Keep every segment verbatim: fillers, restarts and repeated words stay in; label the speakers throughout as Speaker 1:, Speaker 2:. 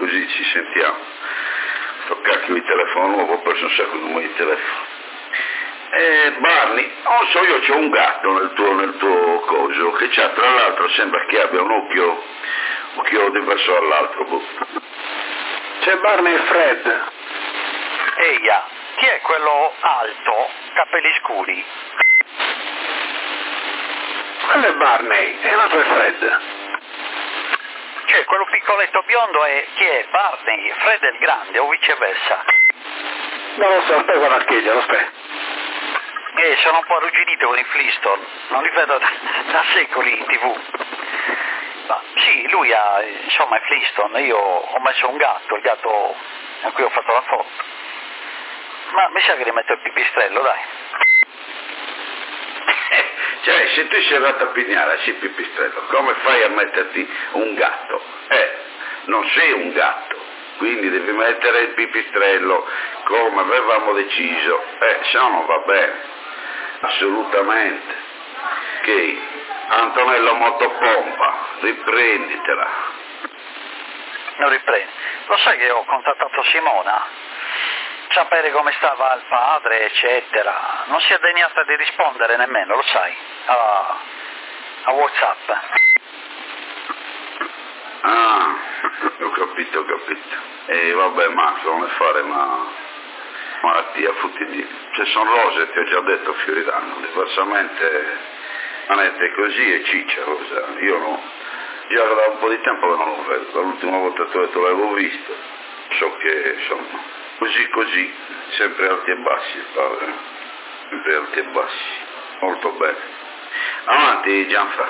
Speaker 1: così ci sentiamo. Sto cacchio di telefono nuovo, ho perso un sacco di numeri di telefono. Eh, Barney, non so, io c'ho un gatto nel tuo, nel tuo coso, che c'ha, tra l'altro sembra che abbia un occhio, occhio diverso dall'altro. Boh.
Speaker 2: C'è Barney e Fred.
Speaker 3: Eia, chi è quello alto, capelli scuri?
Speaker 2: Quello è Barney e l'altro è Fred.
Speaker 3: Cioè, quello piccoletto biondo è chi è? Barney, Fred è il grande o viceversa?
Speaker 2: Non lo so, aspetta, guarda a chiedere, aspetta.
Speaker 3: Eh, sono un po' arrugginito con i Flintstone, non li vedo da, da secoli in tv. Ma sì, lui ha, insomma, i Flintstone, io ho messo un gatto, il gatto a cui ho fatto la foto. Ma mi sa che rimetto il pipistrello, dai.
Speaker 1: Cioè, se tu sei andato a pignare, sei pipistrello, come fai a metterti un gatto? Eh, non sei un gatto, quindi devi mettere il pipistrello come avevamo deciso, eh, se no non va bene, assolutamente. Ok, Antonello Motopompa, riprenditela.
Speaker 3: Non riprendo. Lo sai che ho contattato Simona? Sapere come stava il padre, eccetera. Non si è degnata di rispondere nemmeno, lo sai, a, a WhatsApp.
Speaker 1: Ah, ho capito, ho capito. E vabbè, ma non ne fare, ma malattia, futti di. Se sono rose, ti ho già detto, fioriranno. Diversamente, manette così e ciccia, cosa. Io no. Già da un po' di tempo che non lo vedo. L'ultima volta che ho detto l'avevo visto. So che, insomma, così così, sempre alti e bassi il padre. Sempre alti e bassi. Molto bene. Avanti, Gianfra.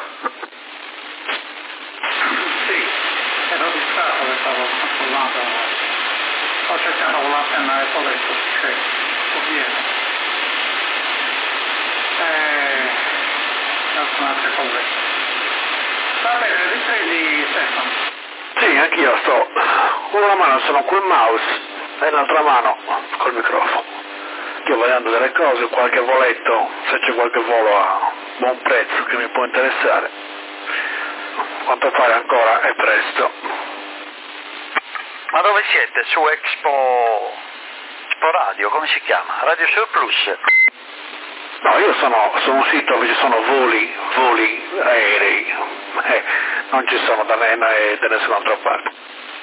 Speaker 4: Sì, ero distratto che stavo controllando. Ho cercato con la penna del letto, cioè, ovviamente. E altre cose. Va bene, riprendi Stefano.
Speaker 2: Sì, anch'io sto. Con una mano sono col mouse e l'altra mano col microfono. Sto vedendo delle cose, qualche voletto, se c'è qualche volo a buon prezzo che mi può interessare. A quanto pare ancora è presto.
Speaker 3: Ma dove siete? Su Expo... Expo Radio, come si chiama? Radio Surplus?
Speaker 2: No, io sono su un sito dove ci sono voli, voli aerei, eh, non ci sono da, ne, da nessun'altra parte.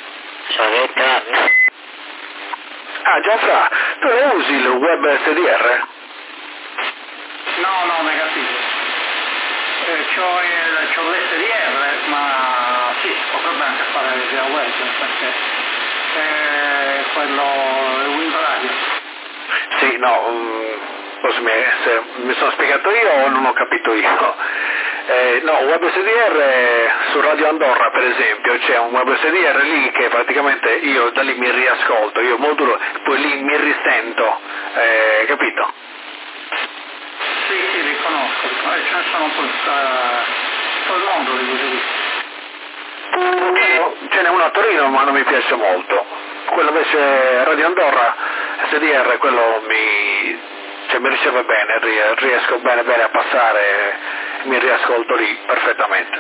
Speaker 2: Ah, Gianfra, tu lo usi il web S D R?
Speaker 4: No, no, negativo. Eh, c'ho, il, c'ho l'S D R, ma sì, potrebbe anche fare via web, perché è quello è Windows Radio.
Speaker 2: Sì, no, um, forse mi, se mi sono spiegato io o non ho capito io. Eh, no, web S D R su Radio Andorra per esempio, c'è un web S D R lì che praticamente io da lì mi riascolto, io modulo, poi lì mi risento, eh, capito?
Speaker 4: Sì, sì, li conosco, eh, ce ne sono un po' in tutto il mondo di così.
Speaker 2: Ce n'è uno a Torino ma non mi piace molto, quello invece Radio Andorra S D R, quello mi, cioè, mi riceve bene, riesco bene bene a passare, mi riascolto lì perfettamente.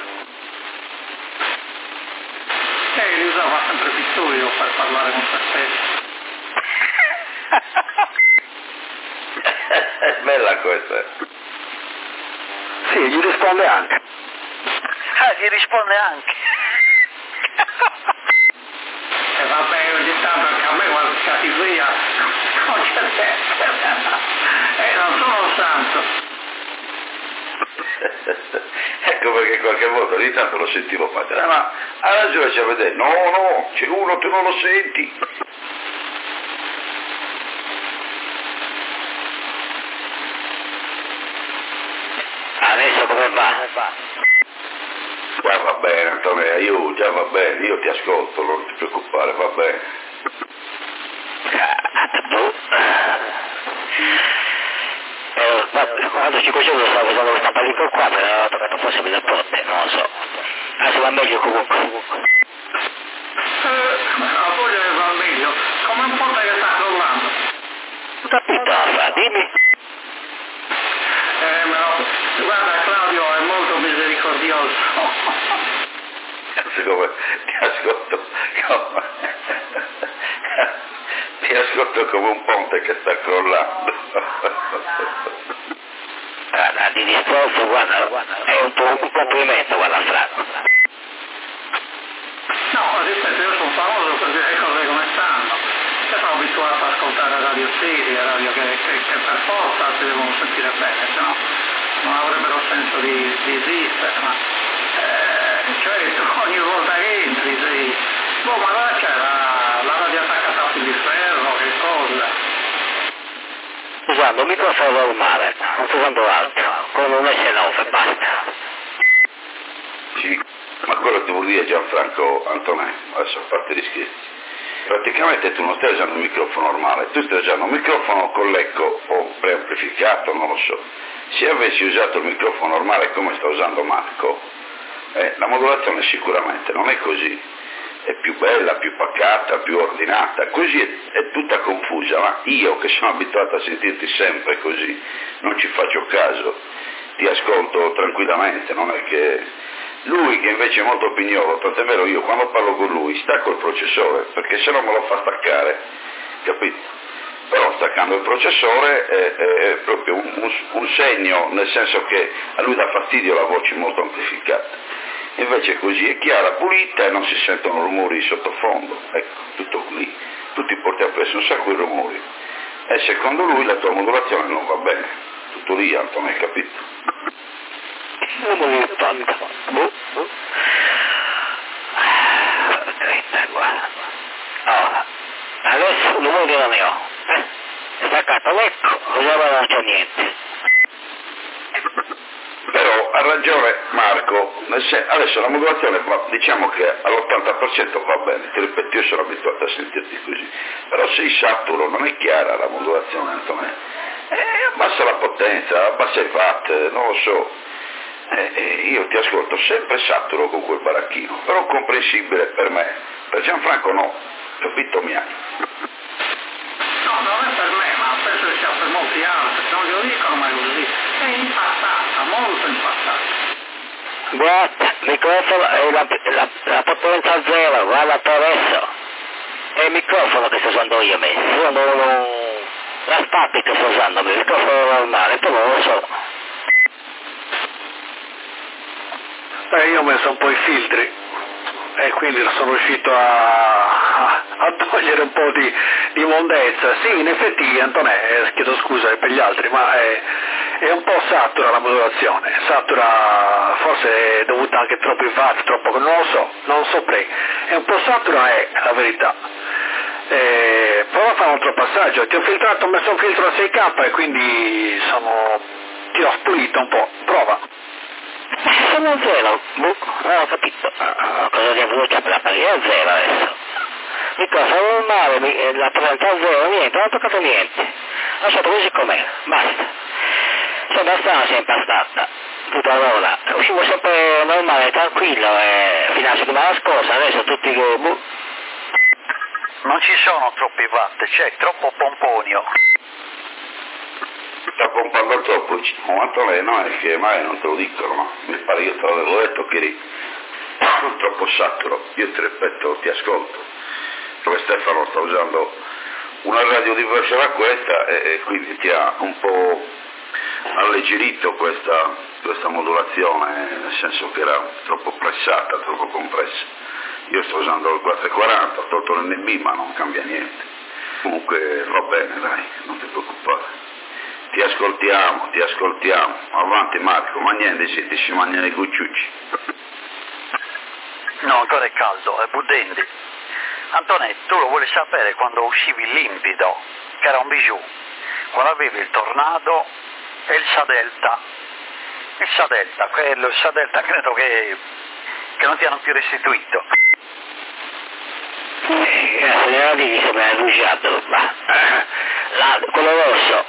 Speaker 4: Eh, li usava sempre Vittorio per parlare con se stesso.
Speaker 1: È bella questa.
Speaker 2: Sì, gli risponde anche.
Speaker 3: Ah, gli risponde anche.
Speaker 4: E eh, vabbè, ogni tanto anche a me qualche cattiveria non c'è sempre. Eh, non sono un santo.
Speaker 1: Ecco perché qualche volta ogni tanto lo sentivo parlare, ma ha ragione, c'è a vedere, no, no, c'è uno, tu non lo senti.
Speaker 5: Adesso come va?
Speaker 1: Già va bene, Antonio, io già va bene, io ti ascolto, non ti preoccupare, va bene.
Speaker 5: Eh, quando ci facevo stavo usando questa pellicola qua, me l'aveva toccato forse per le porte, non lo so. Ah, si va meglio comunque.
Speaker 4: Eh, la voglia che va meglio, come un ponte che sta crollando.
Speaker 5: Capito, Fra, dimmi.
Speaker 4: Eh, me lo... Guarda, Claudio è molto misericordioso.
Speaker 1: Siccome ti ascolto, come, ascolto come un ponte che sta crollando.
Speaker 5: Guarda, di discorso, guarda, è un po' un complimento, guarda Franco.
Speaker 4: No, ripeto, io sono famoso per dire le cose come stanno. Io sono abituato ad ascoltare radio serie, radio che, che, che per forza si devono sentire bene, se no non avrebbero senso di, di esistere, ma eh, cioè ogni volta che entri sei. Boh, ma allora c'è la, la radio attaccata a fil di ferro, che cosa?
Speaker 5: Usando un microfono normale, non sto usando altro, con un S nove, basta.
Speaker 1: Sì, ma quello che vuol dire Gianfranco Antonè, adesso a parte gli scherzi. Praticamente tu non stai usando un microfono normale, tu stai usando un microfono con l'eco o preamplificato, non lo so. Se avessi usato il microfono normale come sta usando Marco, eh, la modulazione sicuramente non è così, è più bella, più pacata, più ordinata, così è, è tutta confusa, ma io che sono abituato a sentirti sempre così, non ci faccio caso, ti ascolto tranquillamente, non è che... Lui che invece è molto pignolo, tant'è vero io quando parlo con lui stacco il processore perché se no me lo fa staccare, capito? Però staccando il processore è, è proprio un, un, un segno, nel senso che a lui dà fastidio la voce molto amplificata, invece così è chiara, pulita e non si sentono rumori di sottofondo, ecco, tutto lì, tu ti porti appresso un sacco di rumori e secondo lui la tua modulazione non va bene, tutto lì Antonio, hai capito?
Speaker 5: Non mi ricordo. Boh, boh. Guarda. Oh, adesso non vuoi dire mio. Eh? È staccato l'ecco, così non c'è niente.
Speaker 1: Però ha ragione Marco, adesso la modulazione diciamo che all'ottanta per cento va bene, ti ripeto io sono abituato a sentirti così, però sei saturo, non è chiara la modulazione Antonio. Eh, abbassa la potenza, abbassa i watt, non lo so. Eh, eh, io ti ascolto sempre saturo con quel baracchino, però comprensibile per me, per Gianfranco no, capito mi hai?
Speaker 4: No, non è per me, ma penso che sia per molti altri, non glielo dicono mai così, è impattata, molto impattata.
Speaker 5: Guarda, il microfono è la, la, la potenza zero, guarda per adesso. È il microfono che sto usando io messo, io non, non, la spappi che sto usando, il microfono normale, però non lo so.
Speaker 2: Eh, io ho messo un po' i filtri e quindi sono riuscito a, a, a togliere un po' di, di mondezza. Sì, in effetti Antonè, eh, chiedo scusa per gli altri, ma è, è un po' satura la modulazione, satura, forse è dovuta anche troppo ai watt, troppo, non lo so, non saprei, è un po' satura è la verità. Eh, prova a fare un altro passaggio, ti ho filtrato, ho messo un filtro a sei K e quindi sono, ti ho spulito un po', prova.
Speaker 5: Sono a zero, boh, non ho capito, cosa devo bloccare per la pagina zero adesso. Microfono normale, la potenza zero, niente, non ho toccato niente. Lasciato così com'è, basta. Sembra strano sia impastata, tutta l'ora. Uscivo sempre normale, tranquillo, e fino alla settimana scorsa, adesso tutti che, boh.
Speaker 3: Non ci sono troppi watt, c'è troppo pomponio.
Speaker 1: Sta pompando troppo, quanto lei no è che mai non te lo dicono, ma mi pare io te l'avevo detto che eri troppo saturo, io ti ripeto, ti ascolto, dove Stefano sta usando una radio diversa da questa e, e quindi ti ha un po' alleggerito questa, questa modulazione, nel senso che era troppo pressata, troppo compressa. Io sto usando il quattrocentoquaranta, ho tolto l'N B ma non cambia niente, comunque va bene dai, non ti preoccupare. Ti ascoltiamo, ti ascoltiamo. Avanti Marco, ma niente, si, ti si mangiano i cucciucci.
Speaker 3: No, ancora è caldo, è budendi. Antonetto, tu lo vuoi sapere quando uscivi limpido, che era un bijou, quando avevi il tornado e il Sadelta. Il Sadelta, quello, il Sadelta credo che, che non ti hanno più restituito.
Speaker 5: Eh, la signora di sembra bruciato, ma là, quello rosso.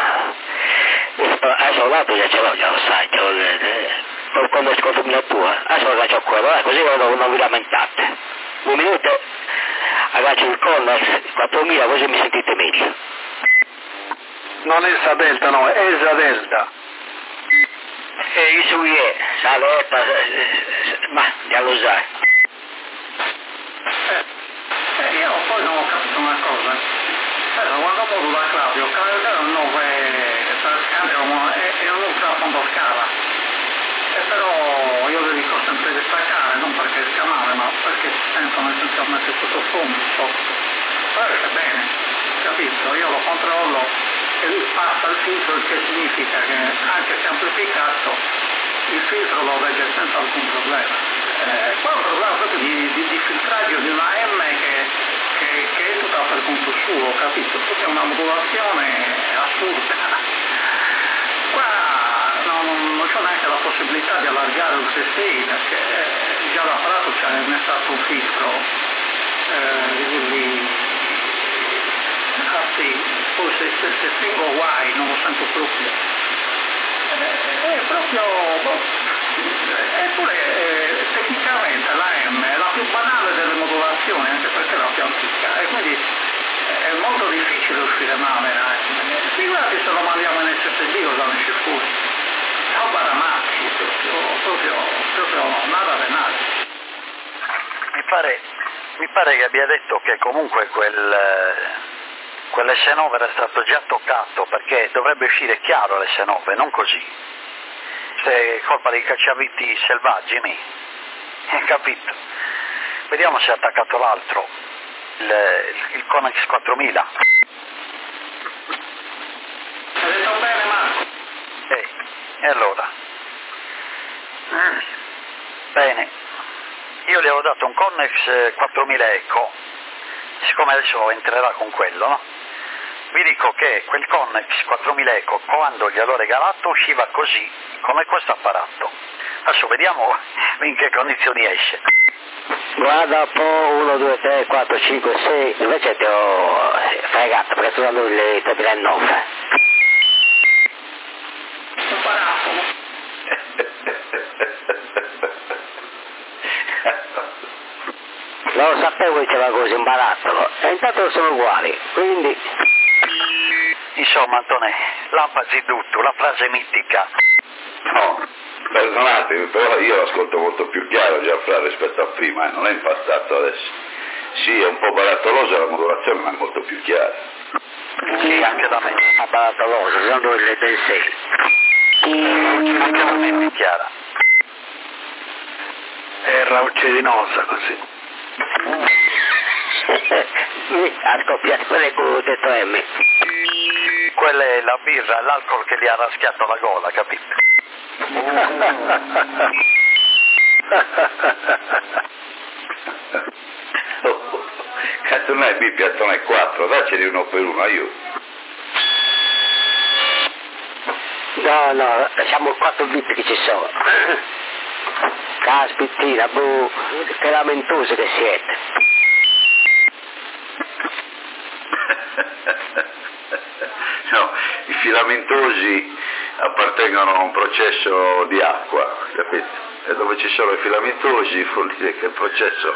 Speaker 5: Adesso l'altro già ce l'ho, già lo sai, ce l'ho, come scorso la tua, adesso aggancio quello, eh, così non, non vi lamentate. Un minuto, aggancio il Connex quattromila, così mi sentite meglio.
Speaker 2: Non è Sadelta, no, è Sadelta.
Speaker 5: E il suo è, Sadelta, ma già lo sai.
Speaker 4: Eh, eh, io poi non ho capito una cosa. modula Claudio, è un nove per scala e un ultra a fondo scala. E però io dedico sempre a destaccare, non perché sia male, ma perché si sentono essenzialmente sottofondo, sotto. Guardate bene, capito? Io lo controllo e lui passa il filtro, il che significa che anche se amplificato il filtro lo regge senza alcun problema. Eh, qua è un problema proprio di, di, di filtraggio di una M che, che, che è tutta per conto suo, capito? Questa è una modulazione assurda. Qua non, non c'è neanche la possibilità di allargare il C S I perché già l'apparato c'è innestato un filtro eh, di quelli, infatti poi se, se, se spingo Y non lo sento proprio, eh, è proprio boh, eppure eh, tecnicamente la M è la più banale delle modulazioni anche perché è la più antica e quindi è molto difficile uscire male la M. Figurati se lo mandiamo in S S D o da esce fuori. Roba da matti, proprio, proprio, proprio nada de nada.
Speaker 3: Mi pare, mi pare che abbia detto che comunque quel, quell'S nove era stato già toccato perché dovrebbe uscire chiaro l'S nove, non così. Se è colpa dei cacciaviti selvaggi, mi. Hai capito? Vediamo se ha attaccato l'altro, il, il Connex quattromila.
Speaker 4: Hai detto bene Marco?
Speaker 3: Ehi, e allora? Mm. Bene, io gli avevo dato un Connex quattromila Eco, siccome adesso entrerà con quello, no? Vi dico che quel Connex quattromila Eco, quando gliel'ho regalato, usciva così, come questo apparato. Adesso vediamo in che condizioni esce.
Speaker 5: Guarda un po', uno, due, tre, quattro, cinque, sei, invece ti ho fregato perché sto dando il treemilanove.
Speaker 4: Sono parato.
Speaker 5: Non lo sapevo che c'era così un barattolo, e intanto sono uguali, quindi...
Speaker 3: Insomma, Antonè, lampazzi tutto, la frase mitica.
Speaker 1: No, perdonatemi, però io ascolto molto più chiaro già fra rispetto a prima, eh, non è impastato adesso. Sì, è un po' barattolosa la modulazione, ma è molto più chiara.
Speaker 3: Sì, anche da me.
Speaker 5: A barattoloso, usando il del sei.
Speaker 3: Anche da me è più chiara.
Speaker 2: È raucedinosa così.
Speaker 5: Ha scoppiato le cute, M.
Speaker 3: Quella è la birra, l'alcol che gli ha raschiato la gola, capito?
Speaker 1: Oh, cazzo non è B, piattone quattro, dacceli uno per uno, aiuto.
Speaker 5: No, no, lasciamo il quattro bit che ci sono. Caspittina, boh, che lamentosi che siete.
Speaker 1: No, i filamentosi appartengono a un processo di acqua, capito? E dove ci sono i filamentosi vuol dire che il processo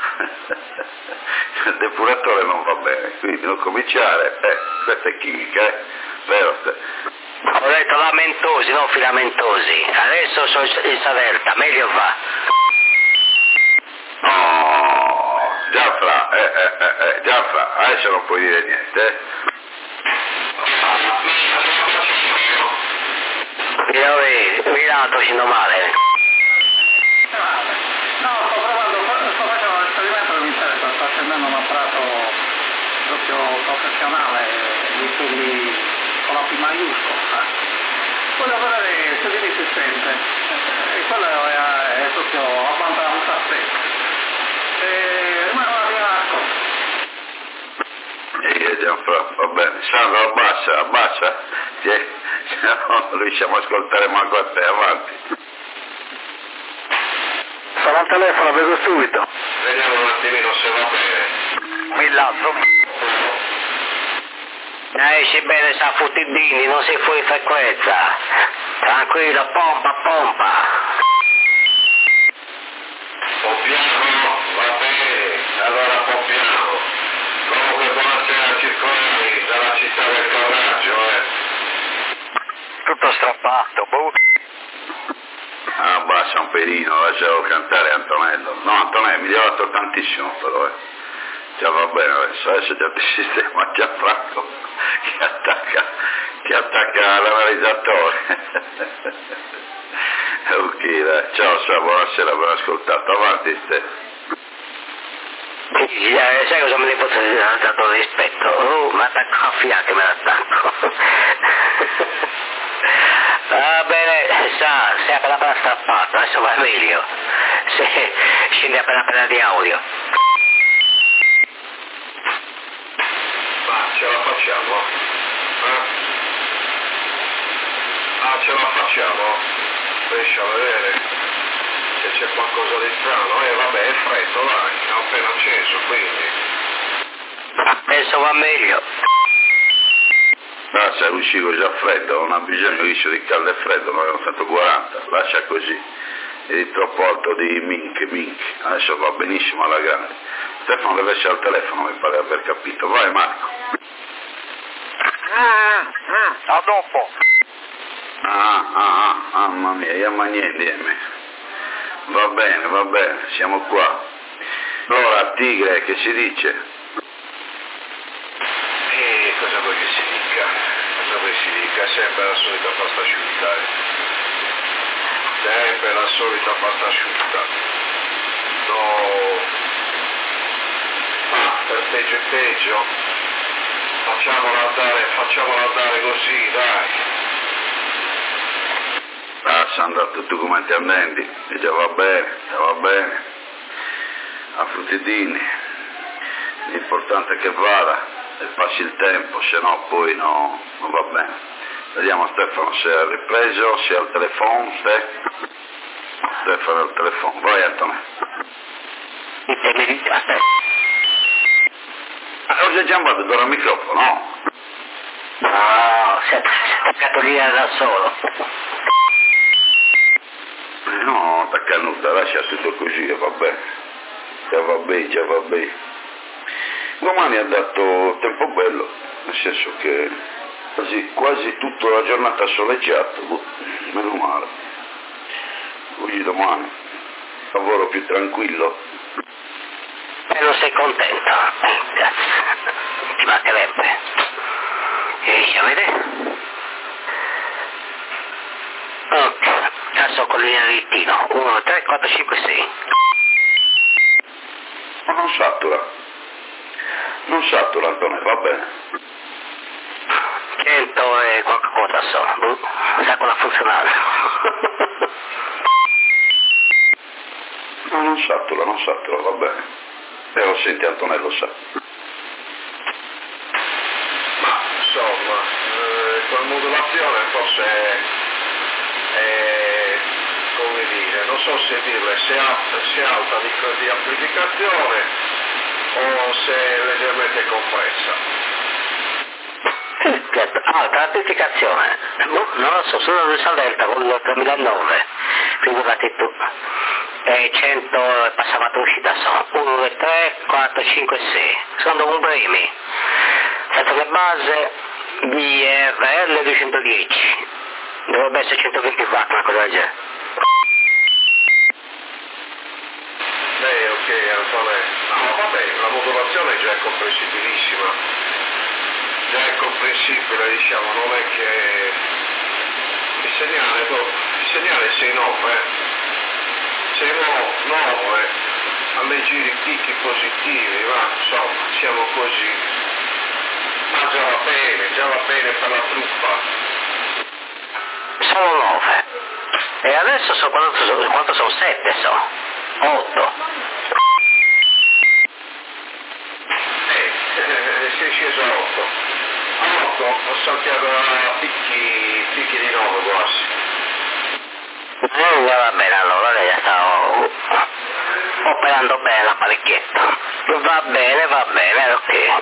Speaker 1: il depuratore non va bene, quindi non cominciare, eh, questa è chimica, eh, vero?
Speaker 5: Ho detto lamentosi, non filamentosi. Adesso sono in Savelta, meglio va.
Speaker 1: No, Gianfra, eh, eh, eh, eh, Gianfra, adesso non puoi dire niente, eh.
Speaker 5: Io vedi, Milano sto facendo male.
Speaker 4: No, sto provando, sto facendo un esperimento che mi interessa, sto accendendo un apparato proprio professionale di quelli con la P maiuscola. Voglio vedere se di si sente. E quello è, è proprio abbastanza stretto. E ma non arriva
Speaker 1: E Gianfra, va bene. Sandro, abbassa, abbassa, se no non riusciamo a ascoltare manco a te, avanti.
Speaker 2: Sono al telefono, vedo subito.
Speaker 1: Vediamo un attimino se va bene.
Speaker 3: Mill'altro.
Speaker 5: Esci bene, sta futtidini, non si fuori frequenza. Tranquillo, pompa, pompa.
Speaker 1: Pompiamo, va bene, allora pompiamo. Comunque buonasera circolari dalla città del coraggio, eh.
Speaker 3: Tutto strappato, boh.
Speaker 1: Ah, abbassa un pelino, lascialo cantare Antonello. No, Antonello, mi ha dato tantissimo però, eh. già va bene adesso, adesso già ti sistema Gianfranco che attacca, che attacca l'analizzatore. Ok, dai. Ciao, ciao, buonasera, ben ascoltato, avanti Ste.
Speaker 5: Eh, sai cosa me ne posso dire? Ha dato rispetto, oh, mi attacco a fianco, me l'attacco. Va bene, sa, sei appena appena strappato, adesso va meglio. Se scendi appena appena di audio.
Speaker 6: Ma ce la facciamo? Eh? Ah, ce la facciamo? Riesci a vedere se c'è qualcosa di strano? Eh vabbè, è freddo, dai, ho appena acceso, quindi.
Speaker 5: Adesso va meglio.
Speaker 1: Ah, sei uscito già freddo, non ha bisogno di caldo e freddo, noi abbiamo centoquaranta, lascia così. Eri troppo alto di mink, mink, adesso va benissimo alla grande. Stefano deve essere al telefono, mi pare aver capito. Vai Marco.
Speaker 3: Mm, mm, a dopo.
Speaker 1: Ah, ah, ah, mamma mia, io niente. Va bene, va bene, siamo qua. Allora, Tigre, che si dice?
Speaker 6: E cosa vuoi che si dica? Cosa vuoi che si dica? Sempre la solita pasta asciutta, eh? Sempre la solita pasta asciutta. No. Ah, per peggio e peggio. Facciamola andare, facciamola andare così, dai.
Speaker 1: Ah, sono andato tutti i documenti ammendi, e già va bene, già va bene. A fruttidini. L'importante è che vada e passi il tempo, se no poi no, non va bene. Vediamo Stefano se ha ripreso, se ha il telefono, se... Stefano ha il telefono, vai Antonio. Ah, ho già chiamato dove il microfono, no?
Speaker 5: No, si è attaccato lì da solo.
Speaker 1: No, attacca nuda, lascia tutto così e va bene. Già va bene, già va bene. Domani ha dato tempo bello, nel senso che quasi, quasi tutta la giornata soleggiata, meno male. Oggi domani lavoro più tranquillo.
Speaker 5: E non sei contento? Cazzo, ti mancherebbe. E vede? Ok, adesso con linea rittino. uno, tre, quattro, cinque, sei.
Speaker 1: Ma non satura. Non satura Antonio, va bene.
Speaker 5: cento e qualche cosa so. Sa come funzionare.
Speaker 1: No, non satura, non satura, va bene. E lo senti Antonello sa.
Speaker 6: Ma insomma, eh, con modulazione forse è, è, come dire, non so se dirle se è alta, se è alta di, di amplificazione o se è leggermente compressa.
Speaker 5: Alta amplificazione. No, non lo so, sono Luisa Delta con il tremilanove. Figurati tu. E cento e passavate uscita sono uno, due, tre, quattro, cinque, sei. Sono comprimi. Senza le base di R L duecentodieci. Dovrebbe essere centoventiquattro, una cosa del genere.
Speaker 6: Beh, ok, Antonello. No, vabbè, la modulazione già è comprensibilissima. Già è comprensibile, diciamo, non è che il segnale, il segnale sei nove, sei nove, a me giri picchi positivi, ma insomma, siamo così. Ma già va bene, già va bene per la truppa.
Speaker 5: Sono nove. E adesso so quanto sono, quanto sono sette, so. otto.
Speaker 6: Eh, eh, sei sceso a otto. A otto ho saltato a picchi, picchi di nove quasi.
Speaker 5: Eh, va bene, allora lei sta operando bene l'apparecchietto. Va bene, va bene, ok.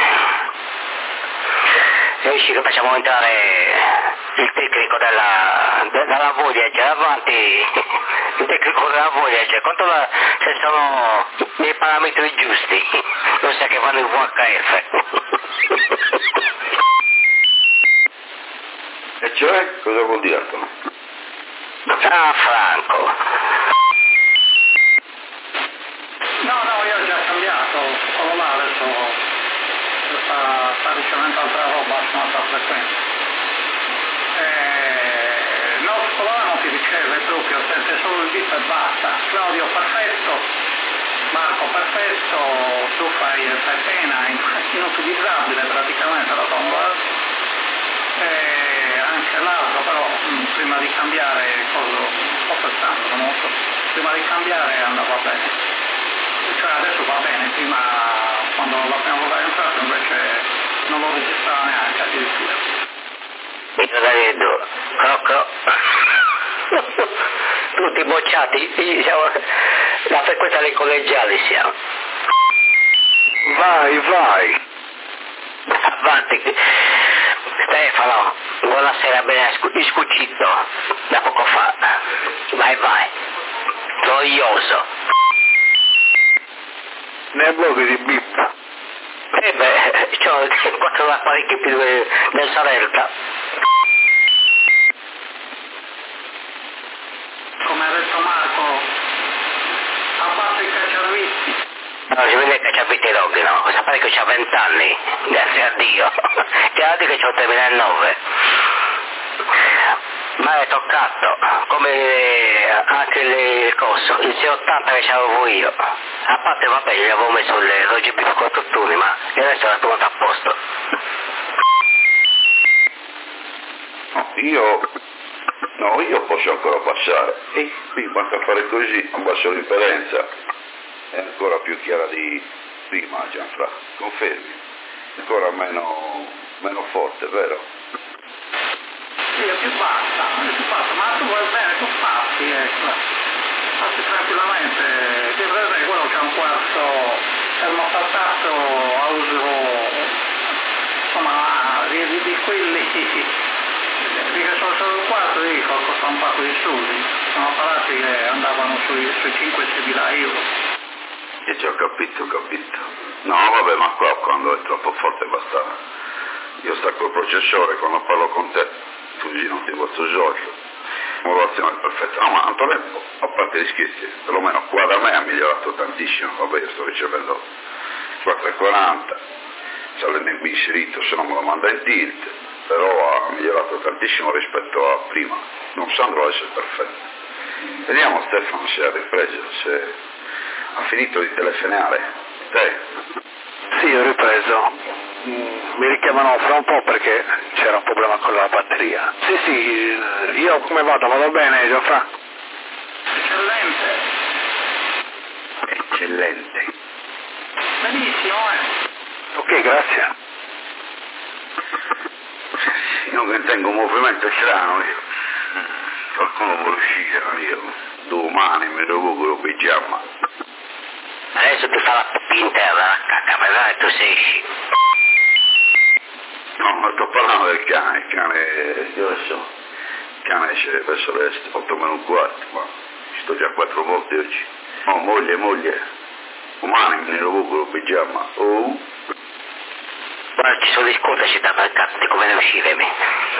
Speaker 5: Riesci che facciamo entrare il tecnico della, della Voyager avanti, il tecnico della Voyager, controlla se sono nei parametri giusti, non sa che vanno in V H F.
Speaker 1: E cioè, cosa vuol dire Antonio?
Speaker 5: Ah, Franco.
Speaker 4: No, no, io ho già cambiato, ho là adesso sta, sta ricevendo altra roba su un'altra frequenza. Eh, no, scolare non ti riceve proprio, sente solo il bip e basta. Claudio perfetto, Marco perfetto, tu fai, fai pena, inutilizzabile praticamente la tombola. E anche l'altro però mh, prima di cambiare cosa sto pensando, non lo so, prima di cambiare andava bene, cioè adesso va bene, prima quando la prima volta è entrato invece non lo registrava neanche addirittura.
Speaker 5: Io da vedo, Crocco, tutti bocciati, siamo, la frequenza dei collegiali siamo.
Speaker 2: Vai, vai.
Speaker 5: Avanti. Stefano, buonasera, ben iscucito da poco fa. Vai, vai. Noioso.
Speaker 2: Nel blog di bip.
Speaker 5: Eh beh, c'ho quattro apparecchi più del Sarelta.
Speaker 4: Come ha detto Marco, abbassa i cacciavisti.
Speaker 5: No, si vede che c'ha vite roghi, no? Sapete che c'ha vent'anni, grazie a Dio. Già di che c'ho trentanove. Ma è toccato, come anche le cose, il sei ottanta che c'avevo io. A parte vabbè, gli avevo messo le R G B quattro turni, ma il resto era tutto a posto.
Speaker 1: No, io... No, io posso ancora passare. E qui basta fare così, abbasso l'impedenza. È ancora più chiara di prima, Gianfranco, confermi? Ancora meno, meno forte, vero?
Speaker 4: Sì, è più bassa, è più bassa, ma tu vai bene, tu passi, ecco. Passi tranquillamente, ti prende quello che è un quarto termostato a uso, insomma, di, di, di quelli che sono solo un quarto, dico, costa un pacco di soldi. Sono apparati che andavano sui, sui cinque sei mila euro.
Speaker 1: E già ho capito, ho capito. No, vabbè, ma qua quando è troppo forte basta. Io stacco il processore, quando parlo con te, tu dici non ti posso giocare. Modulazione è perfetta. No, ma Antonello, a parte gli scherzi, perlomeno qua da me ha migliorato tantissimo. Vabbè, io sto ricevendo quattro e quaranta, c'è l'N B inserito, se no me lo manda in tilt, però ha migliorato tantissimo rispetto a prima. Non sembra essere perfetto. Vediamo Stefano se ha ripreso, se... Ha finito di telefonare? Te?
Speaker 2: Sì, ho ripreso. Mm, mi richiamano fra un po' perché c'era un problema con la batteria. Sì, sì, io come vado? Vado bene, Gianfranco?
Speaker 4: Eccellente.
Speaker 1: Eccellente.
Speaker 4: Benissimo, eh.
Speaker 2: Ok, grazie.
Speaker 1: Io che tengo un movimento strano, io. Qualcuno vuole uscire, io domani mi recupero il pigiama.
Speaker 5: Adesso ti fa la pinta la cacca, ma tu sei esci.
Speaker 1: No, ma sto parlando del cane, il cane, io adesso, il cane esce verso l'est, otto meno un quarto, ma ci sto già quattro volte oggi. No, moglie, moglie, domani mi recupero il pigiama. Oh.
Speaker 5: Guarda, ci sono le scorte da mercato, di come ne uscire me.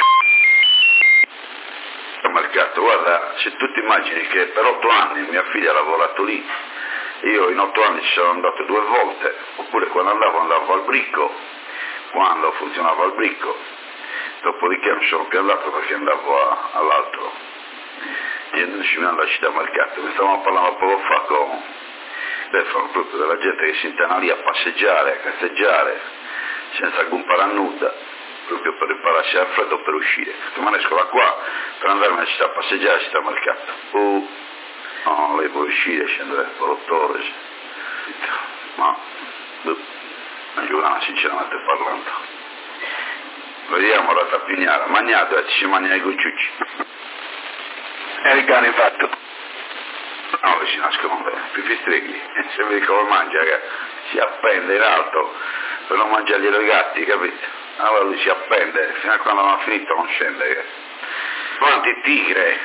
Speaker 1: Mercato, guarda, se tu ti immagini che per otto anni mia figlia ha lavorato lì, io in otto anni ci sono andato due volte, oppure quando andavo andavo al bricco, quando funzionava il bricco, dopodiché non sono più andato perché andavo a, all'altro, e non ci veniva alla città mercato. Ne stavamo parlando poco fa con Stefano, proprio della gente che si intana lì a passeggiare, a cazzeggiare, senza alcun paranuda, proprio per ripararsi al freddo per uscire. Ma esco da qua per andare nella città a passeggiare, alla città mercato. Oh, no, lei può uscire, scendere per otto ore. Ma, boh, non giurano sinceramente parlando. Vediamo la tappiniara, magnato e ci si mangia i cucciucci.
Speaker 2: E il cane fatto?
Speaker 1: No, che si nasconde, più fistregli. Se vedi come mangia, che si appende in alto per non mangiargli i gatti, capito? Allora lui si appende, fino a quando non ha finito non scende. Quanti tigre?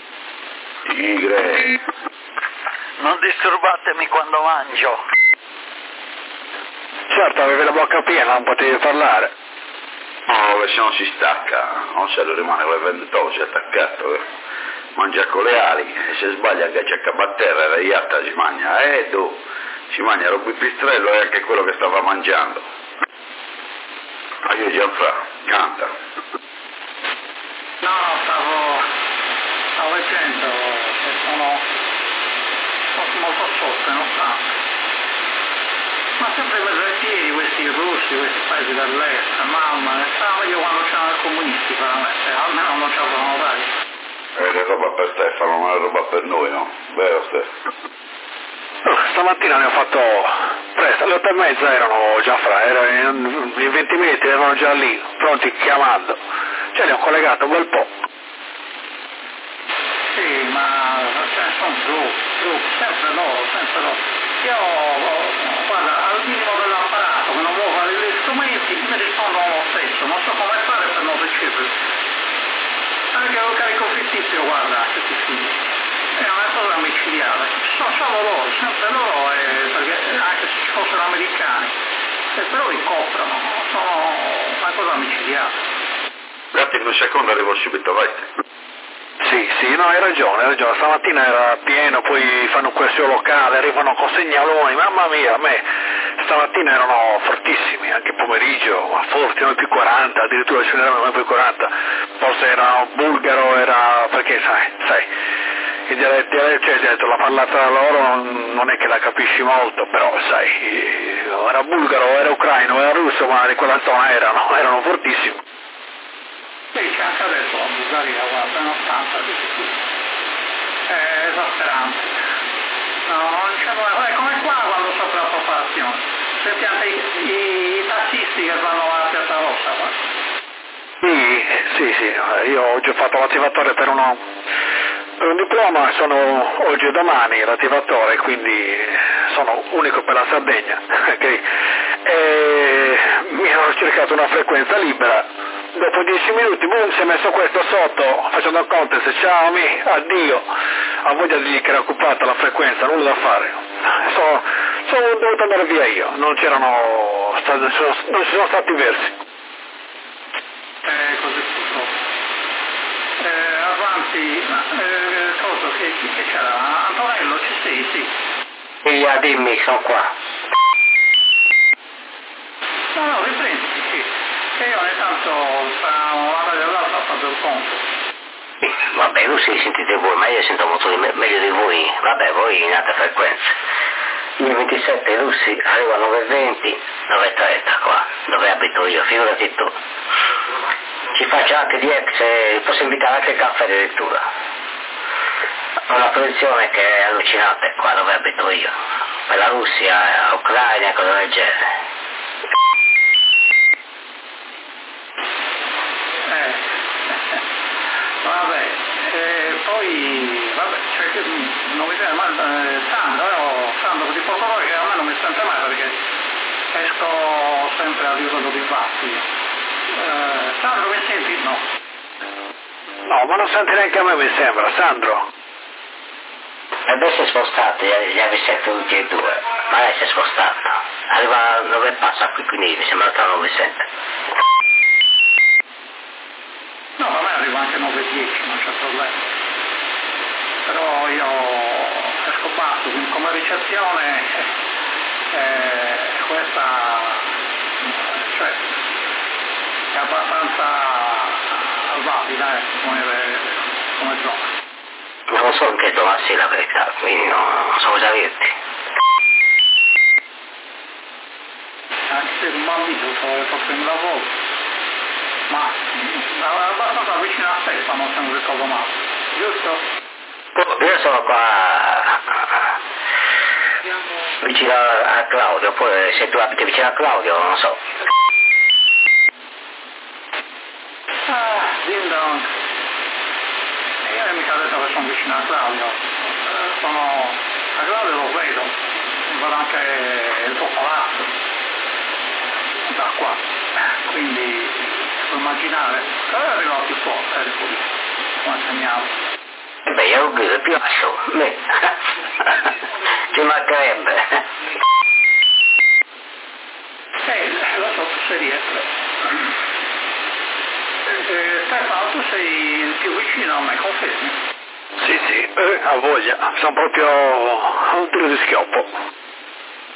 Speaker 1: Tigre!
Speaker 3: Non disturbatemi quando mangio.
Speaker 2: Certo, avevi la bocca piena, non potevi parlare.
Speaker 1: No, se no si stacca, non se lo rimane quel ventoso attaccato. Eh. Mangia con le ali, e se sbaglia che c'è a terra e la iatta si mangia. Eh tu, si mangia il pipistrello e anche quello che stava mangiando. Ma io Gianfra, canta.
Speaker 4: No, no, stavo, stavo leggendo che sono, sono molto sotto, non tanto. Ma sempre per i piedi questi russi, questi paesi dell'est, mamma, ne stava meglio quando c'erano i comunisti, veramente, almeno non ci avevano dati.
Speaker 1: È roba per Stefano, non è roba per noi, no? Vero Stefano?
Speaker 2: Oh, stamattina ne ho fatto presto, alle otto e mezza erano già fra, erano in venti minuti erano già lì, pronti chiamando. Cioè li ho collegato un bel po'.
Speaker 4: Sì, ma ce ne sono giù, giù, sempre loro, sempre loro. Io, guarda, al minimo dell'apparato, che non vuole fare gli strumenti, mi rispondono lo stesso, non so come fare per non riceverli. Anche lo carico fittizio, guarda, che ti fidi. È una cosa micidiale. Sono solo loro, sempre loro, eh, perché anche se ci fossero americani, eh, però li coprono, sono una cosa micidiale.
Speaker 1: Un attimo, un secondo, arrivo subito, vai.
Speaker 2: Sì, sì, no, hai ragione, hai ragione, stamattina era pieno, poi fanno questo locale, arrivano con segnaloni, mamma mia, a me stamattina erano fortissimi, anche pomeriggio, ma forti, noi più quaranta, addirittura ce n'erano noi più quaranta, forse erano bulgaro, era, perché sai, sai, il dialetto, cioè il dialetto, la parlata loro non, non è che la capisci molto, però sai, era bulgaro, era ucraino, era russo, ma di quella zona erano, erano fortissimi.
Speaker 4: Sì, c'è anche adesso la Bulgaria, guarda, non tanta di più. È esasperante. No, non c'è nulla, è come qua quando sopra la popolazione. Sentiate i, i, i tassisti che vanno alla Piazza Rossa, guarda.
Speaker 2: Sì, sì, sì, io oggi ho fatto l'attivatore per uno, per un diploma, sono oggi e domani l'attivatore, quindi sono unico per la Sardegna, okay? E mi hanno cercato una frequenza libera. Dopo dieci minuti, boom, si è messo questo sotto, facendo il contest, ciao mi, addio, a voglia di dire che era occupata la frequenza, nulla da fare. Sono, sono dovuto andare via io, non c'erano, non ci sono stati versi.
Speaker 4: Eh, così purtroppo. Eh, avanti, eh, cosa, che, che c'era? Antonello, ci sei, sì.
Speaker 5: Sì, dimmi, sono qua.
Speaker 4: No, no, riprenditi, sì. E io ogni tanto tra una radio e l'altra faccio il conto.
Speaker 5: Sì, vabbè, lui si sentite voi, ma io sento molto di me, meglio di voi, vabbè, voi in alta frequenza. I ventisette russi arrivano a nove e venti, nove e trenta qua, dove abito io, figurati tu. Ci faccio anche di ex, posso invitare anche il caffè addirittura. Ho una posizione che è allucinante qua dove abito io, per la Russia, Ucraina e cose del genere.
Speaker 4: Eh, vabbè, eh, poi, vabbè, cioè che non mi viene mai, eh, Sandro, eh, Sandro di Portogruaro che a me non mi sente mai perché esco sempre a livello di baffi. Eh, Sandro mi senti? No.
Speaker 2: No, ma non senti neanche a me mi sembra, Sandro.
Speaker 5: E beh si è spostato, gli avevi sette tutti e due, ma lei si è spostato. Arriva dove passa qui, quindi mi sembra che non mi sente.
Speaker 4: No, a me arriva anche nove e dieci, non c'è problema. Però io esco basso, quindi come ricezione eh, questa cioè è abbastanza valida eh, come, come zona.
Speaker 5: Non so in che zona sia la verità, quindi non, non so cosa dirti.
Speaker 4: Anche se un bambino trovo proprio in lavoro, ma è abbastanza vicino a Stefano se non ricordo male, giusto?
Speaker 5: Io sono qua vicino a Claudio, poi se tu abiti vicino a Claudio non so.
Speaker 4: Ah, ding dong. Io mica ho detto che sono vicino a Claudio, eh, sono a Claudio lo vedo, vedo anche il tuo palazzo da qua, quindi puoi immaginare, però arrivo più forte, ecco, come segnale.
Speaker 5: E beh, io guido più basso, ci mancherebbe.
Speaker 4: Eh, lo so, tu sei dietro. Eh, Stefano, tu sei il più vicino a me, confermi?
Speaker 2: Sì, sì, eh, a voglia, sono proprio a un tiro di schioppo.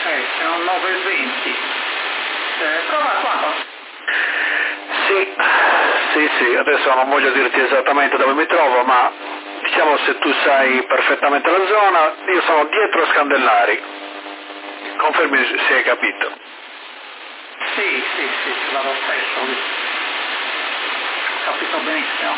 Speaker 4: Eh, sono nove e venti. Eh, prova qua.
Speaker 2: Sì, sì, sì, adesso non voglio dirti esattamente dove mi trovo, ma diciamo se tu sai perfettamente la zona, io sono dietro Scandellari. Confermi se hai capito.
Speaker 4: Sì, sì, sì, ci vado spesso lì. Ho capito benissimo.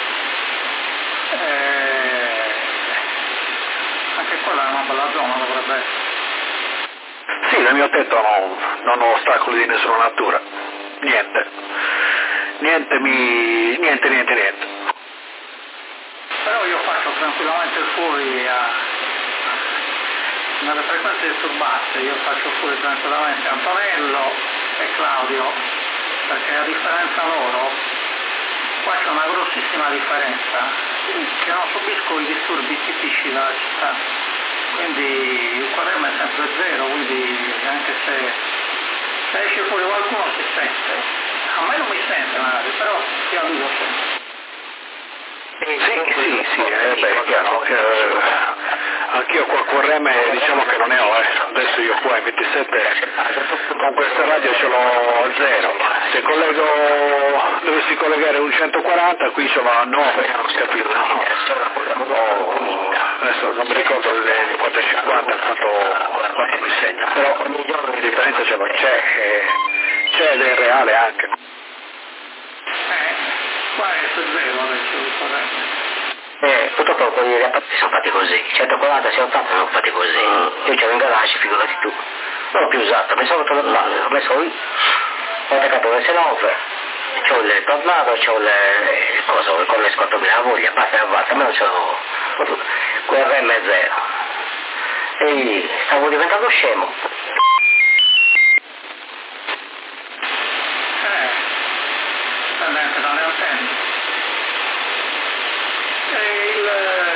Speaker 4: Eh, anche quella è una bella zona, dovrebbe essere.
Speaker 2: Sì, nel mio tetto non, non ho ostacoli di nessuna natura. Niente. Niente mi. niente, niente, niente.
Speaker 4: Però io faccio tranquillamente fuori a. nelle frequenze disturbate, io faccio fuori tranquillamente Antonello e Claudio, perché a differenza loro, qua c'è una grossissima differenza, che non subisco i disturbi tipici della città, quindi il quaderno è sempre zero, quindi anche se, se esce fuori qualcuno si sente, a me non mi sente magari, però chi a lui lo sente.
Speaker 2: Sì, sì, sì, eh, beh, chiaro, eh, anch'io qua con Reme diciamo che non ne ho, eh. Adesso io qua in ventisette con questa radio ce l'ho a zero, se collego, dovessi collegare un centoquaranta qui ce l'ho a nove, capito? Oh, adesso non mi ricordo le quattro cinquanta quanto, quanto mi segna, però la differenza ce l'ho, c'è, eh, c'è ed è reale anche.
Speaker 4: Eh, qua è su zero adesso il corrente.
Speaker 5: Eh, purtroppo quelli dei rapporti sono fatti così, centoquaranta e ottanta sono fatti così, io c'ero in garage, figurati tu, non l'ho più usato, mi sono rotto le palle, l'ho messo lì, ho attaccato le nove, c'ho il tornado, c'ho le, il coso, il connesco la voglia, basta e basta, ma non c'ho, quel R M zero, e stavo diventando scemo.
Speaker 4: Eh, dipendente dalle antenne. E il...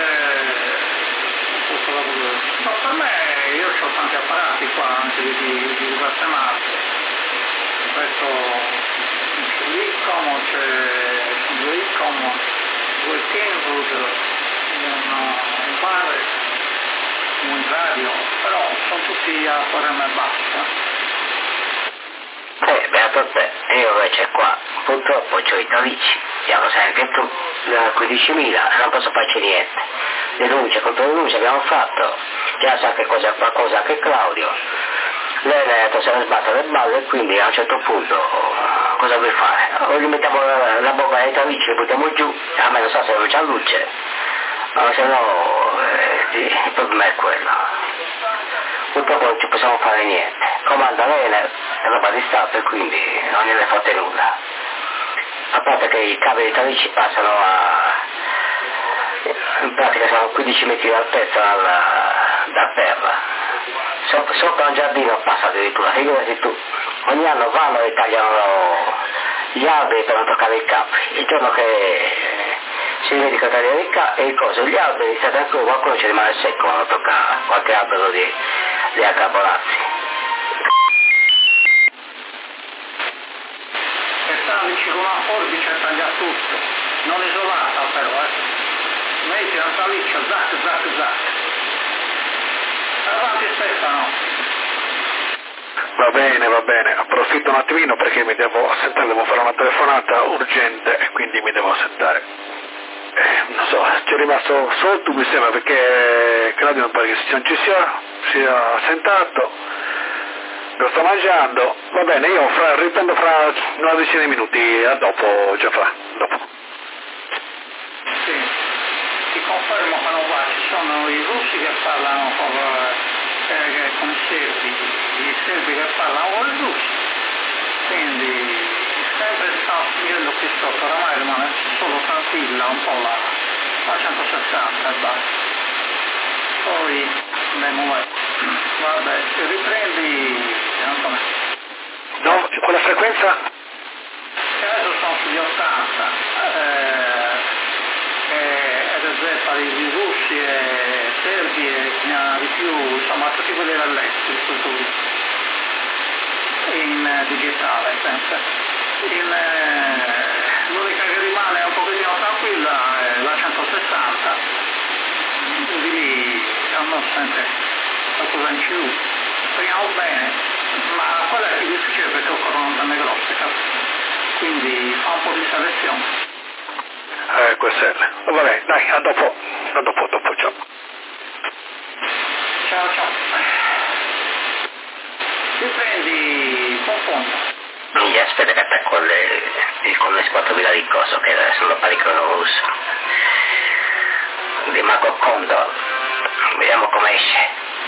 Speaker 4: ma per me, io ho tanti apparati qua, anche di, di, di diverse marche. Questo c'è l'Icom, c'è due Icom, due Kenwood, un bar, un radio, però sono tutti a quaderno e basta.
Speaker 5: Eh, beato a te, io invece qua purtroppo c'ho i tavici, già lo sai anche tu, quindicimila e non posso farci niente. Denuncia contro denuncia abbiamo fatto, già sa che cosa qualcosa anche Claudio. Lei ha detto se ne sbatte le balle e quindi a un certo punto cosa vuoi fare? O gli mettiamo la, la bocca ai tavici e buttiamo giù, a me non so se non c'è luce, ma se no eh, il problema è quello. Purtroppo non ci possiamo fare niente. Comanda l'Enel, è roba di Stato e quindi non gliene fate nulla. A parte che i cavi dei tavici passano a... in pratica sono quindici metri di altezza da terra. Sotto, sotto un giardino passa addirittura, figurati tu. Ogni anno vanno e tagliano gli alberi per non toccare i capi. Il giorno che si vede che tagliano i capi e cose, gli alberi, se ancora qualcuno ci rimane secco quando tocca qualche albero di, di accabolazzi.
Speaker 4: E taglici con una forbice e taglia tutto, non isolata però, eh. Metti una taliccia, zac, zac, zac. Avanti aspettano.
Speaker 2: Va bene, va bene, approfitto un attimino perché mi devo assentare, devo fare una telefonata urgente e quindi mi devo assentare. Eh, non so, c'è rimasto solo tu mi sembra perché Claudio non pare che non ci sia, sia assentato, lo sto mangiando, va bene, io fra, riprendo fra una decina di minuti, a dopo, già fra, dopo.
Speaker 4: Sì, ti confermo che non va, ci sono i russi che parlano con, eh, con i serbi, i serbi che parlano con i russi, quindi sempre sta spingendo qui sotto, oramai rimane solo tranquilla un po' la, la centosessanta e basta. Poi andiamo là. Vabbè, se riprendi Antonio.
Speaker 2: No, quella frequenza?
Speaker 4: Adesso sono sugli ottanta, eh, eh, ed è zeppa di russi e serbi e ne ha di più, insomma tutti quelli dell'est, in eh, digitale, pensa. In, eh, l'unica che rimane un pochettino tranquilla è la centosessanta, di lì non sente qualcosa in più. speriamo bene, ma quella è più difficile perché occorrono antenne grosse, quindi fa un po' di selezione.
Speaker 2: Eh, questo è. Vabbè, dai, a dopo, a dopo, dopo, ciao.
Speaker 4: Ciao, ciao. Ti prendi buon fondo.
Speaker 5: Gli aspetta che attacco le, il connesso quattromila di coso che sono pericolo russo di Marco Condor, vediamo come esce.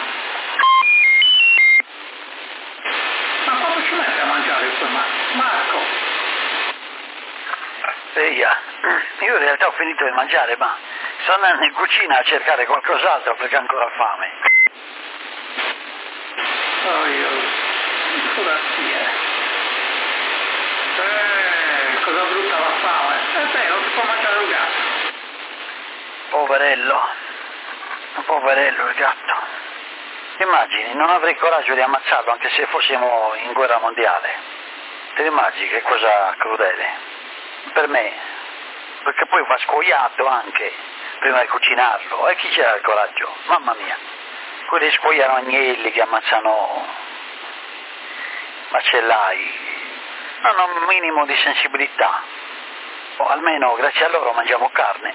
Speaker 4: Ma quando ci mette a mangiare questo Marco? Marco?
Speaker 3: Eia, io in realtà ho finito di mangiare, ma sto andando in cucina a cercare qualcos'altro perché ho ancora fame.
Speaker 4: Oh, io... cosa sia? Eh, cosa brutta la fame. Eh beh, non si può mangiare un gatto.
Speaker 3: Poverello, poverello il gatto. Immagini, non avrei coraggio di ammazzarlo anche se fossimo in guerra mondiale. Te lo immagini che cosa crudele? Per me, perché poi va scuoiato anche prima di cucinarlo. E chi c'era il coraggio? Mamma mia, quelli scuoiano agnelli che ammazzano macellai. Hanno un minimo di sensibilità, o almeno grazie a loro mangiamo carne.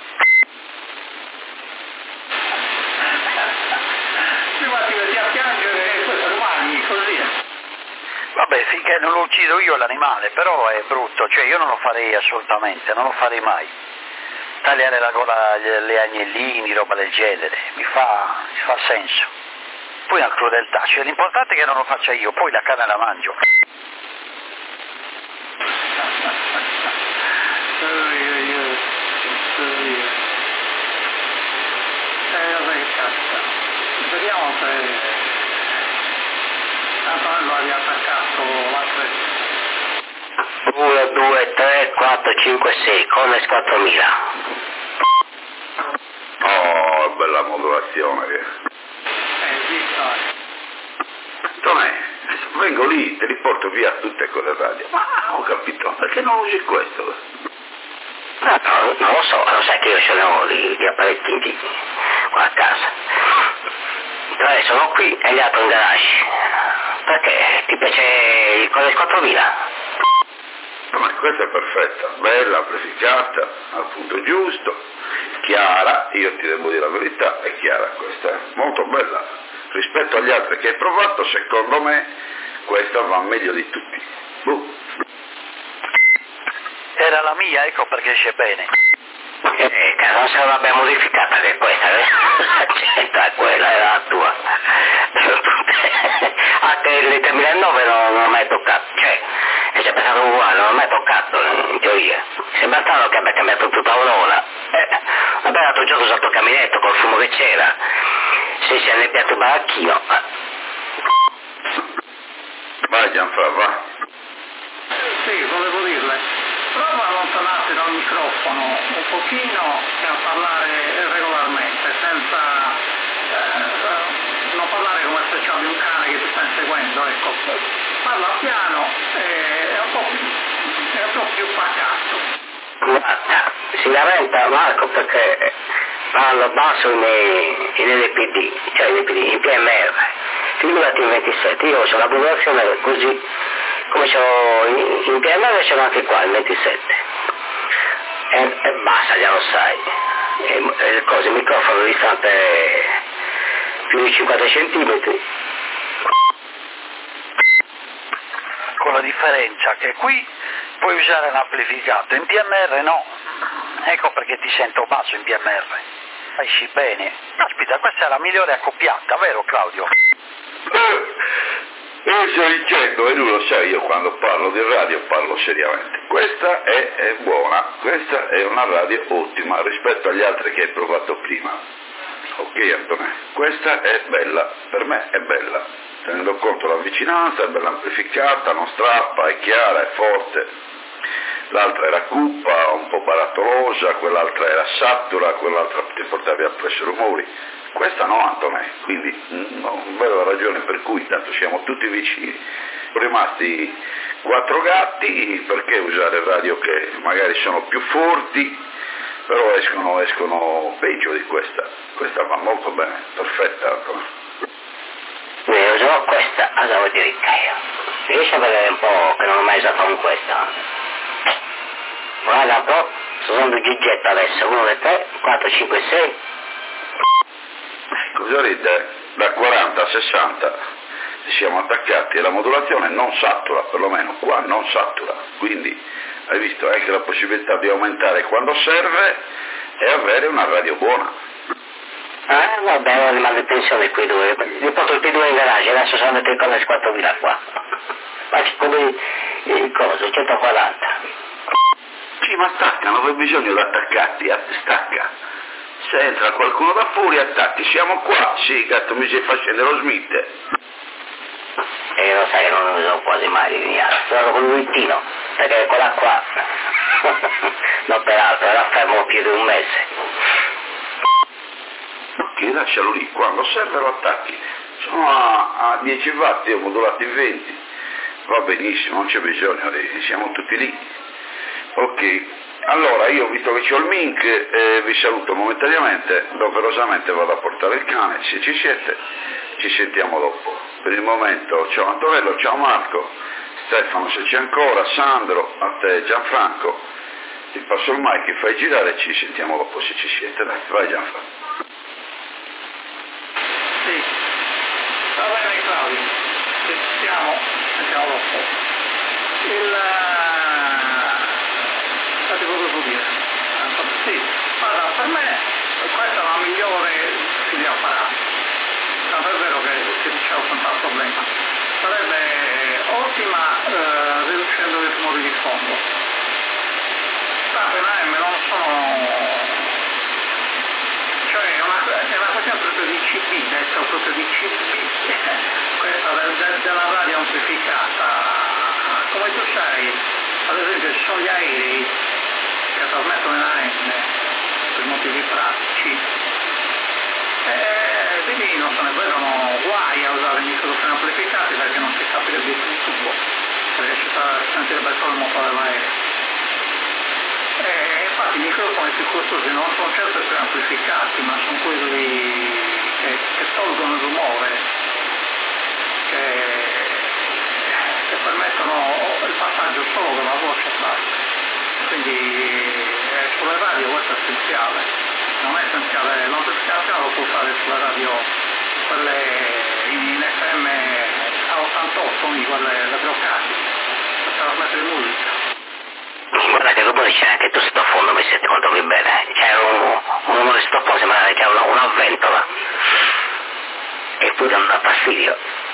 Speaker 4: Prima ti metti a piangere e poi te lo mangi così.
Speaker 3: Vabbè, finché non lo uccido io l'animale, però è brutto, cioè io non lo farei assolutamente, non lo farei mai. Tagliare la gola agli agnellini, roba del genere, mi fa, mi fa senso. Poi una crudeltà, cioè l'importante è che non lo faccia io, poi la carne la mangio.
Speaker 4: Vediamo se Antonello ha riattaccato l'altro.
Speaker 5: uno, due, tre, quattro, cinque, sei, Connex quattromila.
Speaker 1: Oh, bella modulazione che...
Speaker 4: Eh, visto.
Speaker 1: Tonè, vengo lì, te li porto via tutte quelle radio. Ma ho capito, perché non usi questo?
Speaker 5: No, no, non lo so, lo sai che io ce ne ho di, di apparecchi di, qua a casa. Tre sono qui e gli altri in garage. Perché? Ti piace il Connex quattromila?
Speaker 1: Ma questa è perfetta, bella, amplificata, al punto giusto, chiara, io ti devo dire la verità, è chiara questa, molto bella. Rispetto agli altri che hai provato, secondo me, questa va meglio di tutti. Buh.
Speaker 3: Era la mia, ecco perché esce bene.
Speaker 5: Eh, che non se l'abbiamo modificata che questa, eh? Quella era la tua. Anche il duemilanove non, non l'ho mai toccato, cioè, è sempre stato uguale, non l'ho mai toccato, in teoria. Sembra strano che abbia cambiato tutta l'aurora. Eh, vabbè, l'altro giorno sotto il caminetto col fumo che c'era, se si è annebbiato il baracchino.
Speaker 1: Vai Gianfra, va.
Speaker 4: Sì, volevo dirle. Prova a allontanarti dal microfono un pochino e a parlare regolarmente, senza eh, non parlare come se c'è un cane che ti sta inseguendo, ecco. Parla piano e è un po' più, è un po' più pacato.
Speaker 5: Guarda, si lamenta Marco perché parlo basso nei, in L P D, cioè in, in P M R, figurati in ventisette, io ho la popolazione così, come c'ho in, in P M R c'è anche qua il ventisette, e, e basta, già lo sai, e, e cose, il microfono distante più di cinquanta centimetri.
Speaker 3: Con la differenza che qui puoi usare l'amplificato, in P M R no, ecco perché ti sento basso in P M R, esci bene. Caspita, questa è la migliore accoppiata, vero Claudio?
Speaker 1: Eh, io sto dicendo, e lui lo sa, io quando parlo di radio parlo seriamente. Questa è, è buona, questa è una radio ottima rispetto agli altri che hai provato prima. Ok Antonio, questa è bella, per me è bella, tenendo conto la vicinanza, è bella amplificata, non strappa, è chiara, è forte. L'altra era cupa, un po' barattolosa, quell'altra era satura, quell'altra ti portavi appresso rumori. Questa no Antonio, quindi non vedo la ragione per cui tanto siamo tutti vicini. Sono rimasti quattro gatti, perché usare radio che magari sono più forti, però escono, escono peggio di questa. Questa va molto bene, perfetta Antonio.
Speaker 5: Eh, però questa la devo dire ricca io. Riesci a vedere un po' che non ho mai usato con questa? Guarda un po', sono due gigetta adesso, uno, due, tre, quattro, cinque, sei.
Speaker 1: Cosa ride? Da quaranta a sessanta siamo attaccati e la modulazione non satura, perlomeno qua non satura, quindi hai visto anche la possibilità di aumentare quando serve e avere una radio buona.
Speaker 5: Ah, vabbè, ho rimasto in pensione il P due, gli porto il P due in garage, adesso sono andato con le quattromila qua. Faccio come il coso, centoquaranta.
Speaker 1: Sì, ma stacca, non c'è bisogno di attaccarti, stacca. Se entra qualcuno da fuori attacchi, siamo qua, sì, gatto mi si fa scendere lo Smith.
Speaker 5: E lo sai che non uso quasi mai di via, sono con il Vittino, perché quella qua, no peraltro, era fermo più di un mese.
Speaker 1: Ok, lascialo lì, quando serve lo attacchi. Sono a, a dieci watt, io ho modulato in venti. Va benissimo, non c'è bisogno, siamo tutti lì. Ok, allora io visto che c'ho il Mink eh, vi saluto momentaneamente, doverosamente vado a portare il cane, se ci siete ci sentiamo dopo. Per il momento ciao Antonello, ciao Marco, Stefano se c'è ancora, Sandro, a te Gianfranco, ti passo il mic, fai girare e ci sentiamo dopo se ci siete, dai, vai Gianfranco.
Speaker 4: Sì, va bene Claudio, ci siamo, sentiamo dopo. Il... Infatti cosa devo dire? Sì, guarda, per me questa è la migliore videoapparato. Tanto è vero che ti dicevo senza problema. Sarebbe ottima eh, riducendo il rumore di fondo. Tanto in A M non sono... cioè è una, è una questione proprio di C P, detto proprio di C P, questa del, del, della radio amplificata. Come tu sai, ad esempio ci sono gli aerei che trasmettono in A M per motivi pratici. E quindi non se ne vedono guai a usare i microfoni amplificati perché non si capirebbe più il tubo, perché si sentirebbe solo il motore dell'aereo. E infatti i microfoni più costosi non sono certo più amplificati, ma sono quelli che, che tolgono il rumore, che, che permettono il passaggio solo della voce a basta. Quindi eh, sulle radio questo è essenziale. Non è essenziale, l'amplificazione lo può fare sulle radio, quelle in F M a ottantotto, quelle le bloccate, per trasmettere musica.
Speaker 5: Guarda che dopo c'è anche tu sottofondo, mi senti quanto mi bene, c'è un, un rumore sottofondo, sembra che ha una, una ventola, e poi non dà fastidio.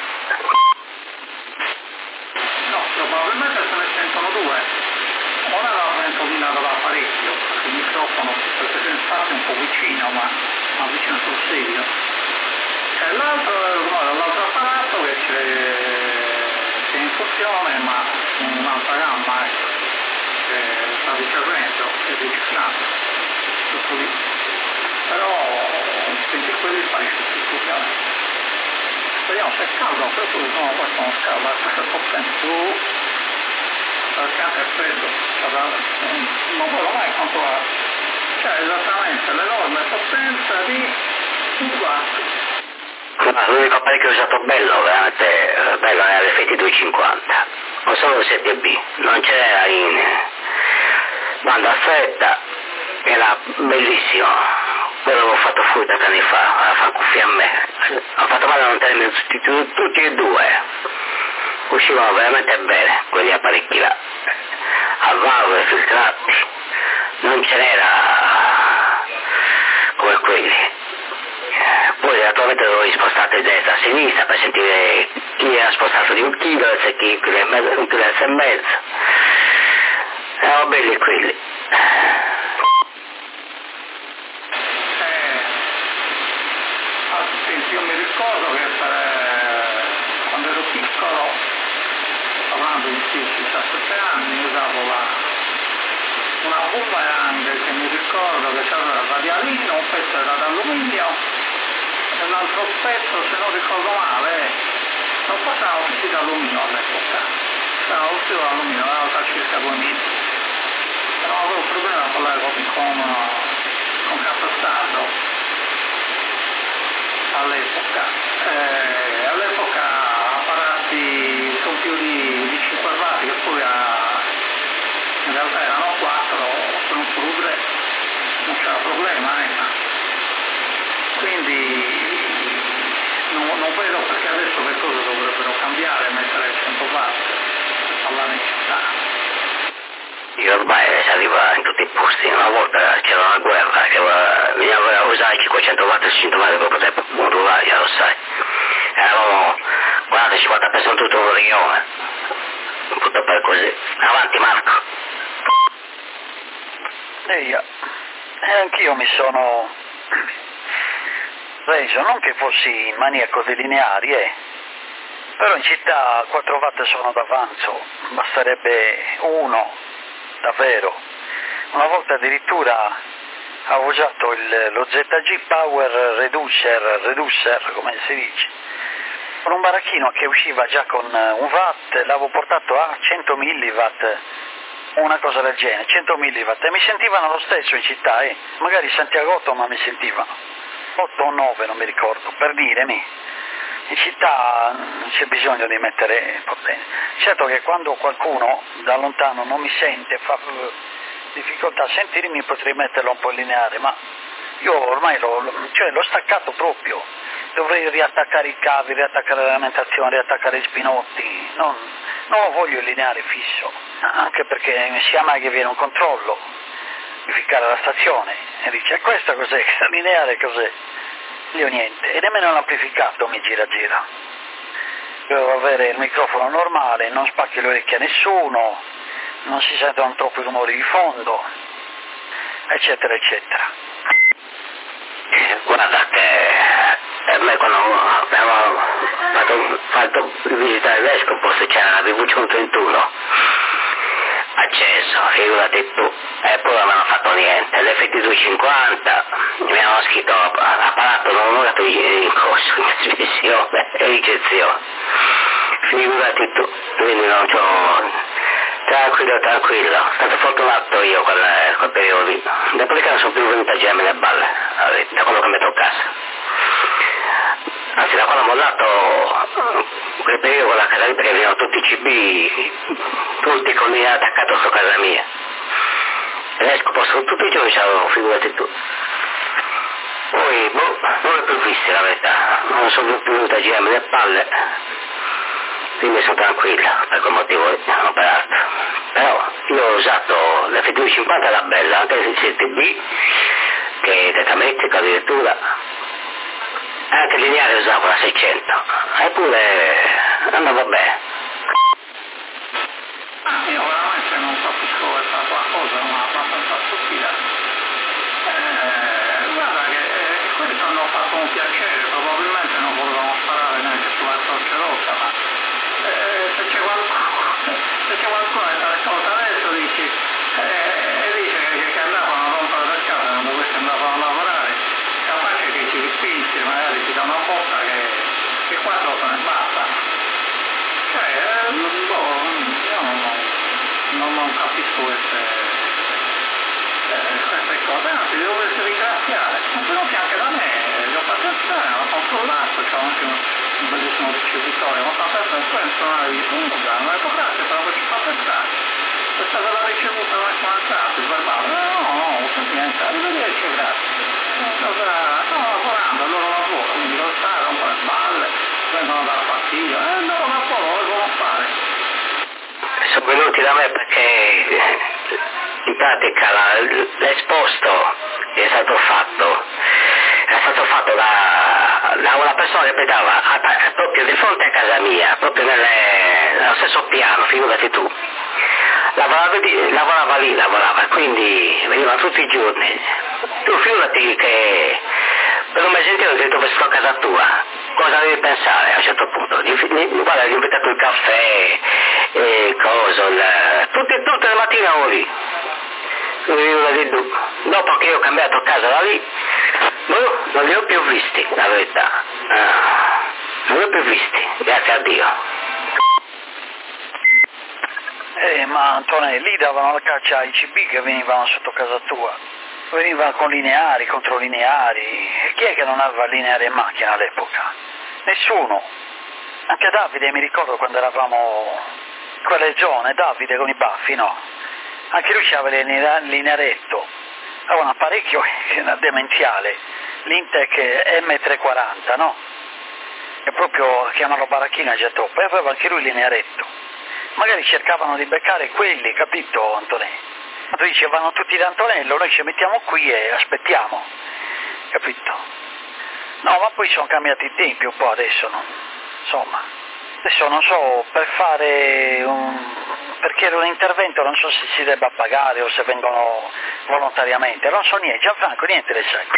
Speaker 4: No, probabilmente se ne sentono due. Ora l'ho ventolinato da parecchio, perché il microfono, perché se ne infatti un po' vicino, ma, ma vicino sul serio. E l'altro è il rumore dell'altro apparato che c'è, c'è in funzione, ma un'altra gamma, ecco, che sta ricevendo, che è riciclando, tutto lì. Però senti quelli fai funzione. Speriamo se è caldo, questo no, questo non scalda, questo è un po' più. Perché anche è freddo, non vedo mai quanto ha, cioè esattamente l'enorme potenza di un watt.
Speaker 5: L'unico apparecchio che ho usato bello, veramente bello, era l'F T duecentocinquanta, ho solo il sette B, non c'era in banda stretta, era bellissimo, quello l'ho fatto fuori tre anni fa, a far cuffia a me, ho fatto male a non tenere tutti, tutti e due, uscivano veramente bene quegli apparecchi là, a valvole filtrati, non ce n'era come quelli. Poi naturalmente dovevo spostare destra a sinistra per sentire chi era spostato di un chilo e chi un chilo e mezzo. Erano belli quelli.
Speaker 4: Eh, senti, io mi ricordo che per, quando ero piccolo, parlando di diciassette anni, usavo la, una boomerang che mi ricordo che c'era il radialino, un pezzo era d'alluminio e l'altro pezzo, se non ricordo male, non passava uscito d'alluminio all'epoca, era uscito d'alluminio, era circa due metri. Però avevo un problema con, la, con, con Capostato all'epoca. Eh, all'epoca più di, di cinque watt, che poi a, in realtà erano quattro, sono solo tre, non c'era problema, eh. Quindi non, non vedo perché adesso le cose dovrebbero cambiare, mettere cento watt per parlare in città.
Speaker 5: Io ormai si arriva in tutti i posti, una volta c'era una guerra che bisognava usare cinquecento watt e cinquecento watt per poter modulare, lo sai. Eravamo quaranta cinquanta persone in tutto un rione, tutto per così. Avanti Marco.
Speaker 3: E io, e anch'io mi sono reso, non che fossi maniaco dei lineari, eh, però in città quattro watt sono d'avanzo, basterebbe uno. Davvero, una volta addirittura avevo usato il, lo Z G Power Reducer, Reducer come si dice, con un baracchino che usciva già con un watt, l'avevo portato a cento milliwatt, una cosa del genere, cento milliwatt, e mi sentivano lo stesso in città, eh. Magari Santiago otto ma mi sentivano, otto o nove non mi ricordo, per dirmi. In città non c'è bisogno di mettere potenza. Certo che quando qualcuno da lontano non mi sente, fa difficoltà a sentirmi, potrei metterlo un po' lineare, ma io ormai l'ho, cioè, l'ho staccato proprio. Dovrei riattaccare i cavi, riattaccare l'alimentazione, riattaccare gli spinotti. Non, non lo voglio lineare fisso, anche perché mi si chiama che viene un controllo, verificare la stazione, e dice questa cos'è, questa lineare cos'è? Io niente, e nemmeno l'amplificato mi gira gira. Devo avere il microfono normale, non spacchi le orecchie a nessuno, non si sentono troppi rumori di fondo, eccetera eccetera.
Speaker 5: Guarda che a me quando abbiamo fatto, fatto visitare il vescovo c'era la V V centotrentuno acceso, figurati tu, e poi non hanno fatto niente, l'F T duecentocinquanta mi hanno scritto apparato non un'ora in corso, in trasmissione e ricezione, figurati tu, quindi non c'ho, tranquillo tranquillo, sono stato fortunato io quel, quel periodo lì, dopodiché non sono più venuto a girarmi le balle, da quello che mi toccasse. Anzi, da quando ho mollato quel periodo con la casa lì, perché venivano tutti i C B, tutti con linea attaccato su casa mia. E l'esco posso tutti i giorni c'avevo, figurati tu. Poi, boh, non l'ho più visto la verità, non sono più venuto a girarmi le palle, quindi sono tranquillo, per quel motivo lì, non per altro. Però io ho usato l'F duecentocinquanta, era bella, anche il C T B, che è tetrametrico addirittura. Anche lineare usavo la seicento, eppure andava bene.
Speaker 4: Ah, io veramente non capisco questa cosa, ma abbastanza stupida. Eh, guarda che eh, quelli hanno fatto un piacere, probabilmente non volevano sparare neanche sulla Croce Rossa, ma eh, se c'è qualcuno, se c'è qualcuno che sta ascolta adesso dici, eh, e dice che, che andavano a rompere per casa quando questi andavano a lavorare, capace che ci spingi, magari ti dà una botta che, che quattro se ne basta. Cioè, eh, boh, io non, non, non capisco queste, eh, queste cose, anzi devo ringraziare, sono venuti anche da me, li ho fatti entrare, hanno controllato, c'è anche un, un bellissimo ricevitore, hanno fatto entrare in suonare di nulla, hanno detto grazie per averci fatto entrare, è stata la ricevuta non sono entrato, il verbale, no, no, no, non niente, arrivederci, grazie. Stanno lavorando al loro lavoro, quindi lo stanno rompere le balle, vengono dalla fastidio, e il loro lavoro lo devono fare.
Speaker 5: Sono venuti da me perché in pratica la, l'esposto è stato fatto, è stato fatto da, da una persona che abitava proprio di fronte a casa mia, proprio nelle, nello stesso piano, figurati tu. Lavorava, lavorava lì, lavorava, quindi veniva tutti i giorni. Tu figurati che per un mese intero ti trovi a casa tua, cosa devi pensare a un certo punto? Guarda, gli ho invitato il caffè, e coso, il, tutte, tutte le mattine ero lì. Dopo che io ho cambiato casa da lì, boh, non li ho più visti, la verità. Ah, non li ho più visti, grazie a Dio.
Speaker 3: Eh, ma Antonelli davano la caccia ai C B che venivano sotto casa tua, venivano con lineari, controlineari, e chi è che non aveva lineari in macchina all'epoca? Nessuno, Anche Davide, mi ricordo quando eravamo in quella zone, Davide con i baffi, no? Anche lui aveva il linearetto, aveva un apparecchio demenziale, l'Intec M trecentoquaranta, no? Che proprio chiamano baracchina già troppo, e aveva anche lui il linearetto. Magari cercavano di beccare quelli, capito Antonello? Tu dici vanno tutti da Antonello, noi ci mettiamo qui e aspettiamo, capito? No, ma poi sono cambiati i tempi un po' adesso, no? Insomma, adesso non so, per fare un... perché era un intervento non so se si debba pagare o se vengono volontariamente, non so niente, Gianfranco niente le sai.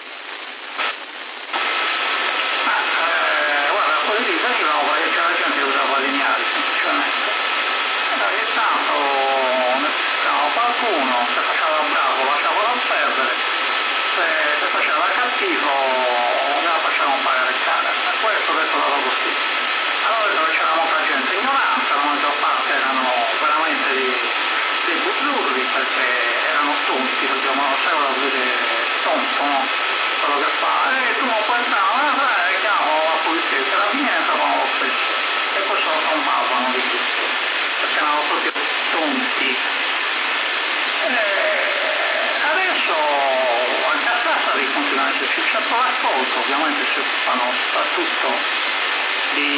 Speaker 4: Ma eh, guarda, quelli lì venivano perché c'era gente che usava lineari semplicemente. E ogni tanto necessitavano qualcuno, se faceva bravo lasciavano perdere, se, se faceva cattivo la facevano pagare cara. E questo detto loro così. Allora dove c'era molta gente ignorante, la maggior parte erano veramente dei, dei buzzurri perché erano tonti, perché non sapevano vedere tonto, no? Quello che fa, e tu non puoi entrare, eh, chiamo la polizia, che alla fine entravano lo stesso, e poi se lo trombavano di tutto, perché erano proprio tonti. E adesso anche a Sassari continua a esserci un certo raccolto, ovviamente si occupano soprattutto di,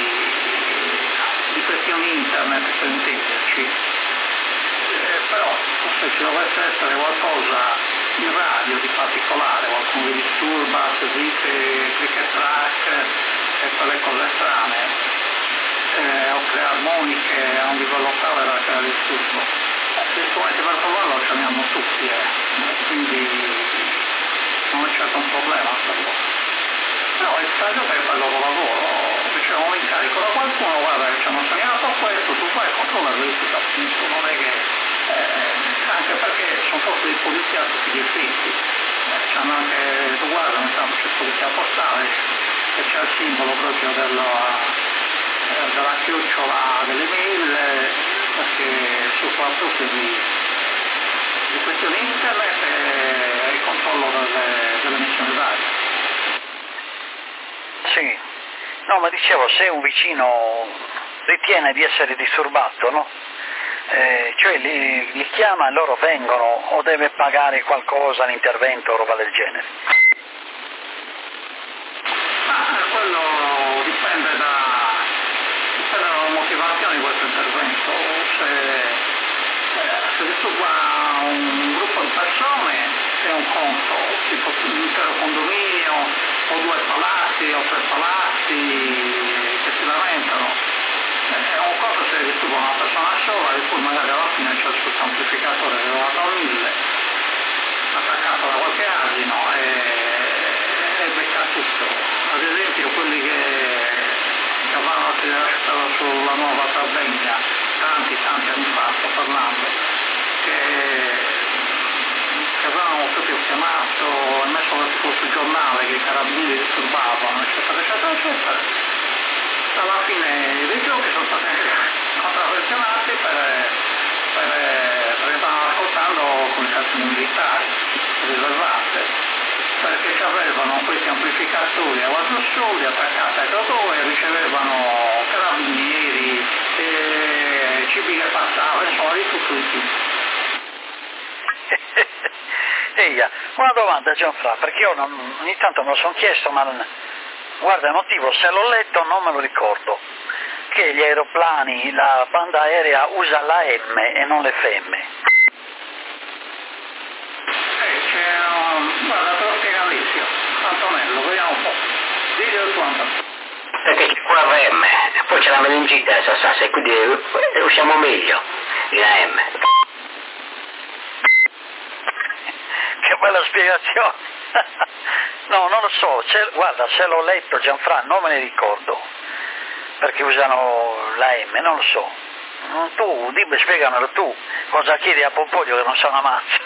Speaker 4: di questioni internet per intenderci, eh, però se ci dovesse essere qualcosa in radio di particolare, qualcuno vi disturba, seguite click and track e quelle cose strane, eh, o crea armoniche a un livello tale da creare disturbo, gli strumenti per trovarlo ce ne hanno tutti, eh, quindi non è certo un problema quello. Però il stadio che fa il loro lavoro, ricevono un incarico da qualcuno, guarda che ci hanno segnalato questo, tu fai controllo e verifica appunto, non è che, eh, anche perché sono forse di polizia a tutti gli effetti, eh, c'hanno anche, tu guarda, intanto c'è polizia postale, e c'è il simbolo proprio della, eh, della chiocciola delle mail, perché si occupa proprio di, di questioni internet e il controllo delle, delle missioni radio.
Speaker 3: Sì, no, ma dicevo, se un vicino ritiene di essere disturbato, no? Eh, cioè li, li chiama e loro vengono o deve pagare qualcosa all'intervento o roba del genere?
Speaker 4: Ah, quello dipende da dipende dalla motivazione di questo intervento. Se, eh, se disturba un gruppo di persone è un conto, tipo un intero condominio o due palazzi o tre palazzi che si lamentano. È un conto se disturba una persona sola e poi magari alla fine c'è il suo amplificatore elevato a mille attaccato da qualche asino e, e becca tutto. Ad esempio quelli che, che vanno a sulla nuova Sardegna tanti tanti anni fa, sto parlando, che, che avevano proprio chiamato e messo tipo sul giornale che i carabinieri disturbavano eccetera eccetera eccetera. Alla fine dei giochi sono stati contravvenzionati per, per, perché stavano ascoltando comunicazioni militari riservate, perché avevano questi amplificatori a quattro soldi attaccati ai rotori e ricevevano carabinieri, e cibi che passavano, insomma di tutto di più.
Speaker 3: Eia, una domanda Gianfranco, perché io non, ogni tanto me lo sono chiesto, ma non, guarda il motivo, se l'ho letto non me lo ricordo, che gli aeroplani, la banda aerea usa l'A M e non l'F M.
Speaker 4: Eh, c'è un... guarda, te lo spiega Alessio, Antonello, vediamo un po'. Dillo tu Antonello.
Speaker 5: Perché c'è qua R M, e poi c'è la meningite a Sassassa, e quindi usciamo meglio in A M.
Speaker 3: Che bella spiegazione. No, non lo so, se, guarda, se l'ho letto Gianfranco, non me ne ricordo, perché usano la M, non lo so. Tu, dimmi, spiegamelo tu, cosa chiedi a Pompoglio che non sa una mazza?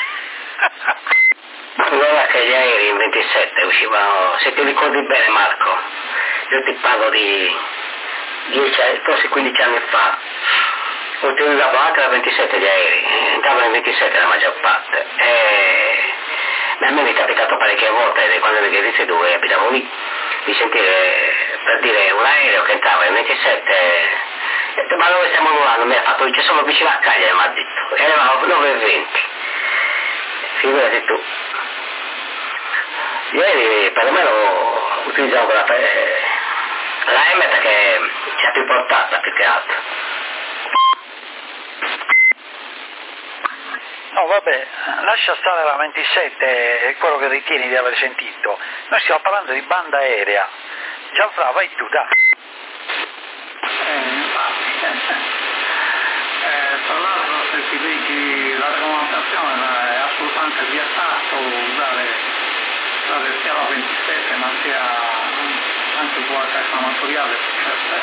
Speaker 5: Guarda che gli aerei in ventisette uscivano, se ti ricordi bene Marco, io ti parlo di dieci, forse quindici anni fa, utilizzavo anche la ventisette gli aerei, entravano in ventisette la maggior parte, e a me mi è capitato parecchie volte, quando ero in dove abitavo lì, di sentire per dire un aereo che entrava in ventisette, ho detto, ma dove stiamo volando? Mi ha fatto, ci sono vicino a Cagliari, mi ha detto, e eravamo nove e venti, figurati tu. Ieri perlomeno utilizzavo quella per la M perché c'è più portata più che altro.
Speaker 3: No, vabbè, lascia stare la ventisette e quello che ritieni di aver sentito. Noi stiamo parlando di banda aerea. Gianfra, vai tu, dai.
Speaker 4: Eh, infatti, eh, tra l'altro se ti leggi la regolamentazione è assolutamente vietato usare, usare sia la ventisette ma sia anche il V H F amatoriale, cioè,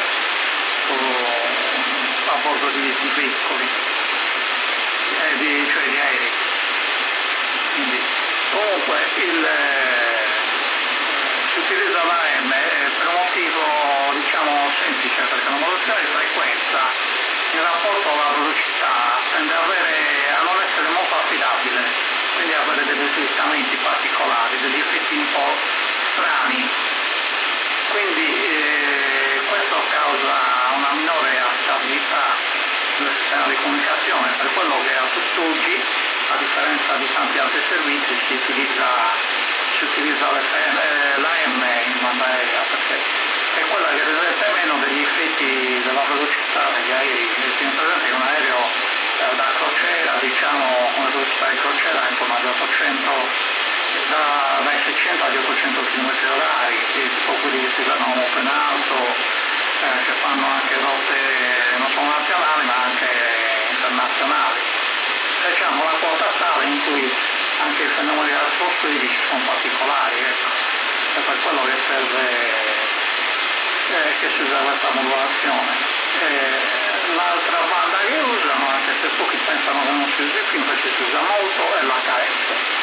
Speaker 4: a bordo di, di veicoli, eh, di, cioè di aerei. Quindi, comunque il, eh, si utilizza l'A M eh, per un motivo diciamo semplice, perché la modulazione di frequenza in rapporto alla velocità tende ad avere, a non essere molto affidabile, quindi avere degli slittamenti particolari, degli effetti un po' strani. Quindi eh, questo causa una minore affidabilità del sistema di comunicazione, per quello che a tutt'oggi, a differenza di tanti altri servizi, si utilizza, si utilizza l'A M in banda aerea, perché è quella che risente meno degli effetti della velocità degli aerei. Tieni presente che un aereo eh, da crociera, diciamo come velocità di crociera, intorno agli ottocento, da, dai seicento agli ottocento chilometri orari, tipo quelli che si danno open alto, eh, che fanno anche rotte non solo nazionali ma anche internazionali. Diciamo la quota tale in cui anche i fenomeni atmosferici sono particolari, ecco. È per quello che serve, eh, che si usa questa modulazione. Eh, l'altra banda che usano, anche se pochi pensano che non si usi più, invece si usa molto, è l'H F.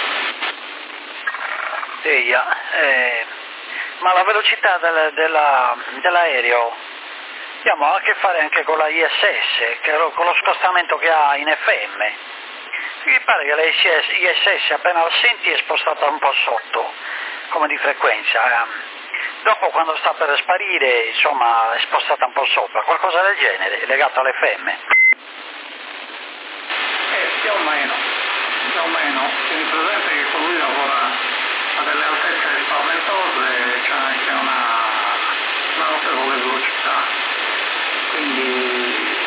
Speaker 3: Eia, eh, ma la velocità del, della, dell'aereo abbiamo a che fare anche con la I S S, che lo, con lo scostamento che ha in F M. Mi pare che la I S S appena la senti è spostata un po' sotto, come di frequenza. Dopo quando sta per sparire, insomma, è spostata un po' sopra, qualcosa del genere, legato all'F M.
Speaker 4: Eh, più o meno, più o meno. Tieni presente che con lui lavora a delle altezze spaventose, c'è anche una, una notevole velocità, quindi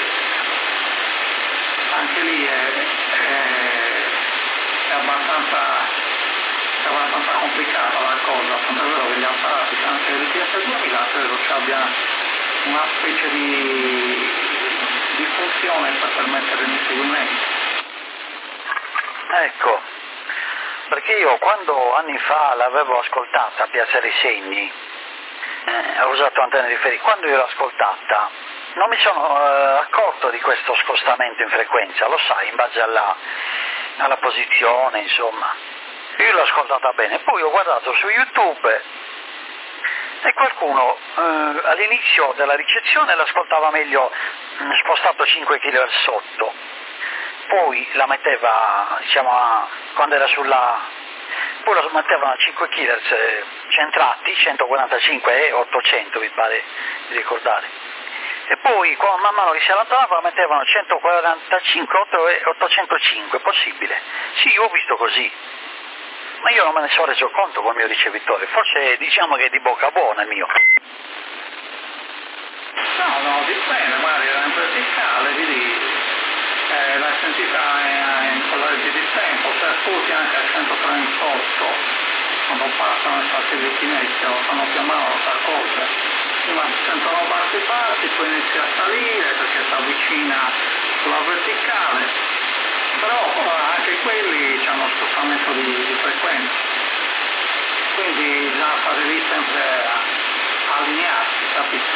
Speaker 4: anche lì è, è, è, abbastanza, è abbastanza complicata la cosa, tanto è vero che gli apparati, anche l'I T S duemila, credo ci abbia una specie di, di funzione per permettere il inseguimento.
Speaker 3: Ecco, perché io quando anni fa l'avevo ascoltata a Piazza dei Segni, eh, ho usato antenne riferite, quando io l'ho ascoltata non mi sono eh, accorto di questo scostamento in frequenza, lo sai, in base alla, alla posizione, insomma. Io l'ho ascoltata bene, poi ho guardato su YouTube e qualcuno eh, all'inizio della ricezione l'ascoltava meglio mh, spostato cinque chilohertz sotto, poi la metteva, diciamo, a, quando era sulla, poi la mettevano a cinque chilohertz centrati, centoquarantacinque e ottocento mi pare di ricordare. E poi quando man mano che si allontanava mettevano centoquarantacinque e ottocentocinque, possibile? Sì, io ho visto così, ma io non me ne sono reso conto col mio ricevitore, forse diciamo che è di bocca buona il mio.
Speaker 4: No, no, dipende, magari era in verticale, vedi, eh, l'hai sentita in, in quella legge di tempo, se ascolti anche a centotrentotto, quando passano i satelliti inizio, fanno più o meno la stessa cosa. Ma si sentono bassi bassi, poi inizia a salire perché si avvicina sulla verticale, però anche quelli hanno uno spostamento di, di frequenza, quindi bisogna fare lì sempre allinearsi, capito?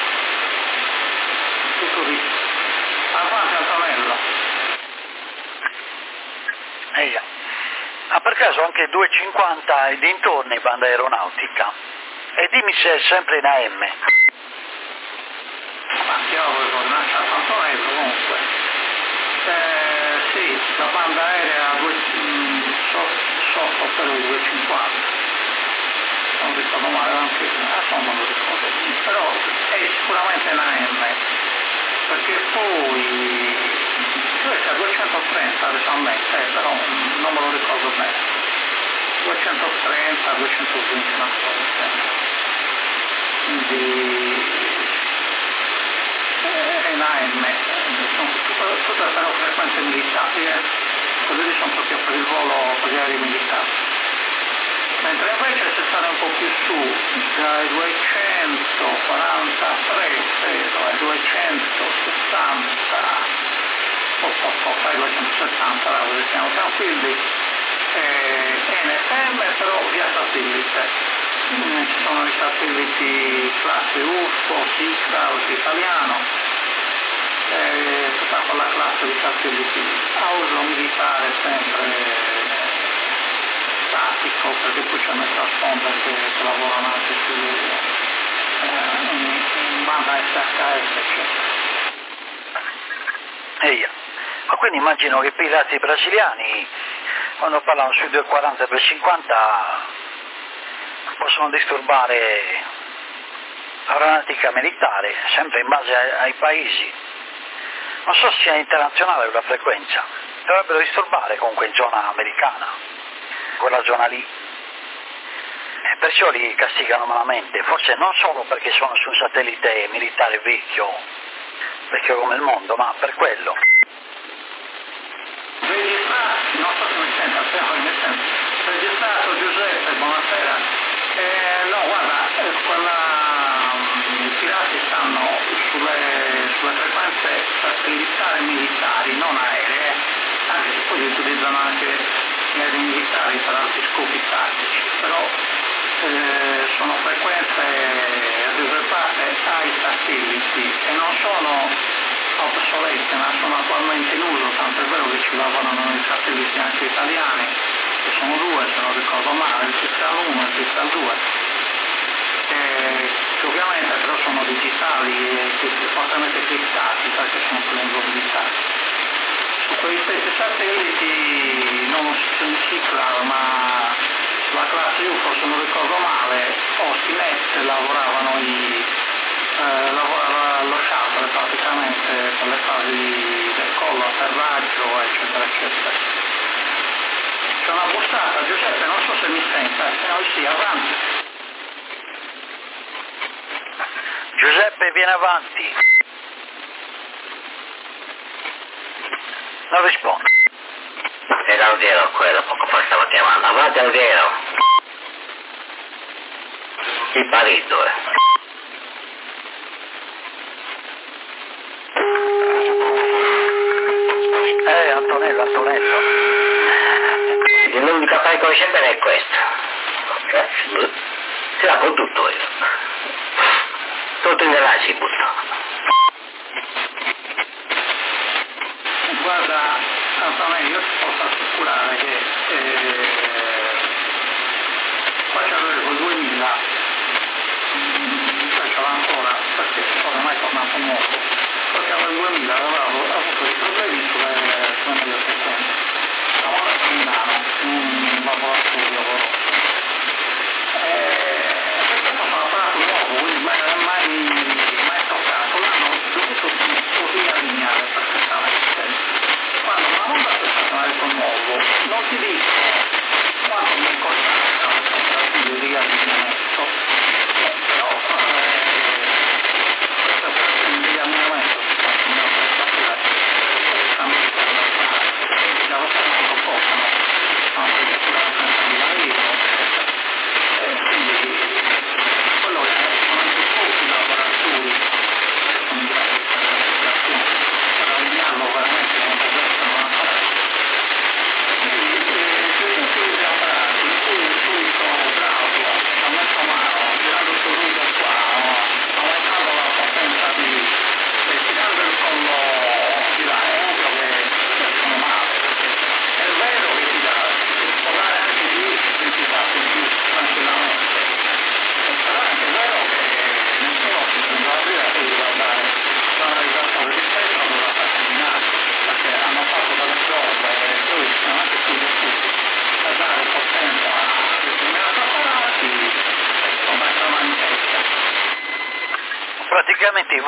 Speaker 4: Tutto lì. Avanti Antonello.
Speaker 3: Eia. Ah, per caso anche duecentocinquanta e dintorni banda aeronautica? E dimmi se è sempre in A M.
Speaker 4: Ma io avevo lasciato Antonello comunque. Eh, sì, la banda aerea due, mh, so, sotto per il duecentocinquanta. se non ricordo male, anche adesso non me lo ricordo, però è sicuramente una M, perché poi credo sia duecentotrenta adesso, eh, però non me lo ricordo bene, duecentotrenta, duecentoventi, una cosa del genere. Quindi è una M, sono tutte però frequenze militari, eh. Così sono proprio per il volo per gli aerei militari. Mentre invece se stare un po' più su, dai duecentoquarantatré credo ai duecentosessanta, o po, po, ai duecentosessanta, così siamo tranquilli, eh, N F M però via satellite. Mm, ci sono i satelliti classe U F O, SICRA, italiano, eh, tutta quella classe di satelliti a uso militare sempre statico, perché poi c'è il transponder che, che lavorano anche su, eh, in, in banda S H S, eccetera.
Speaker 3: Eia. Ma quindi immagino che i pirati brasiliani, quando parlano sui duecentoquaranta e duecentocinquanta, possono disturbare l'aeronautica militare, sempre in base ai, ai paesi. Non so se sia internazionale la frequenza, dovrebbero disturbare comunque in zona americana, quella zona lì. E perciò li castigano malamente, forse non solo perché sono su un satellite militare vecchio, vecchio come il mondo, ma per quello.
Speaker 4: Registrato, non so se mi sente, però mi sente. Registrato Giuseppe, buonasera. Eh, no, guarda, eh, quella, um, i pirati stanno sulle, sulle frequenze satellitari militari, non aeree, anche se poi li utilizzano anche gli aerei militari per altri scopi tattici, però eh, sono frequenze riservate ai satelliti e non sono obsolete, ma sono attualmente in uso, tanto è vero che ci lavorano i satelliti anche italiani, che sono due se non ricordo male, il Cristal uno e il Cristal due, eh, che ovviamente però sono digitali e fortemente criptati perché sono per uso militare. Su quei stessi satelliti non si cicla, ma la classe U F O se non ricordo male, o si mette, lavoravano i eh, lavorava lo shuttle praticamente per le fasi del collo, atterraggio, eccetera, eccetera. C'è una bussata, Giuseppe, non so se mi senta, se no sì, avanti.
Speaker 3: Giuseppe, vieni avanti. Non risponde.
Speaker 5: Era Alviero quello, poco fa stava chiamando. Avanti Alviero. Il parito, eh.
Speaker 3: Eh, Antonello, Antonello.
Speaker 5: L'unica fare che conosce bene è questo. Se la con tutto io. Tutto in là ci butto.
Speaker 4: Guarda, Antonello, io ti posso assicurare che eh, qua c'è il duemila, cioè ce l'ho ancora, perché ormai è tornato nuovo, perché nel duemila avevo avuto dei problemi sulle, sulle mie frequenze. Lavoro a Milano, in un laboratorio lavoroso. E questo è un apparato nuovo, quindi mai, mai, mai toccato, l'hanno dovuto riallineare perfettamente. Quando una volta è stato un aereo nuovo, non ti dico quanto mi è costato l'operazione di riallineamento, però eh, questa operazione di riallineamento è stata una prestazione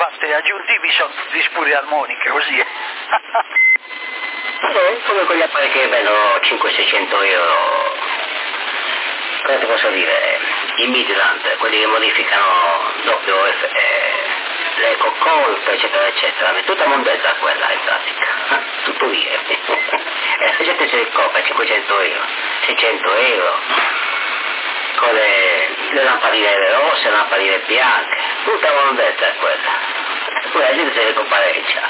Speaker 3: watt aggiuntivi sono tutti spuri armoniche, così.
Speaker 5: Sì, come quegli apparecchi che vendono cinquecento seicento euro, come ti posso dire, i Midland, quelli che modificano doppio F, eh, le coccolte, eccetera, eccetera, è tutta mondezza quella in pratica, tutto lì. E la gente se ne compra cinquecento euro, seicento euro, con le, le lampadine rosse, le lampadine bianche, tutta mondezza quella. E poi la gente se ne compareggia.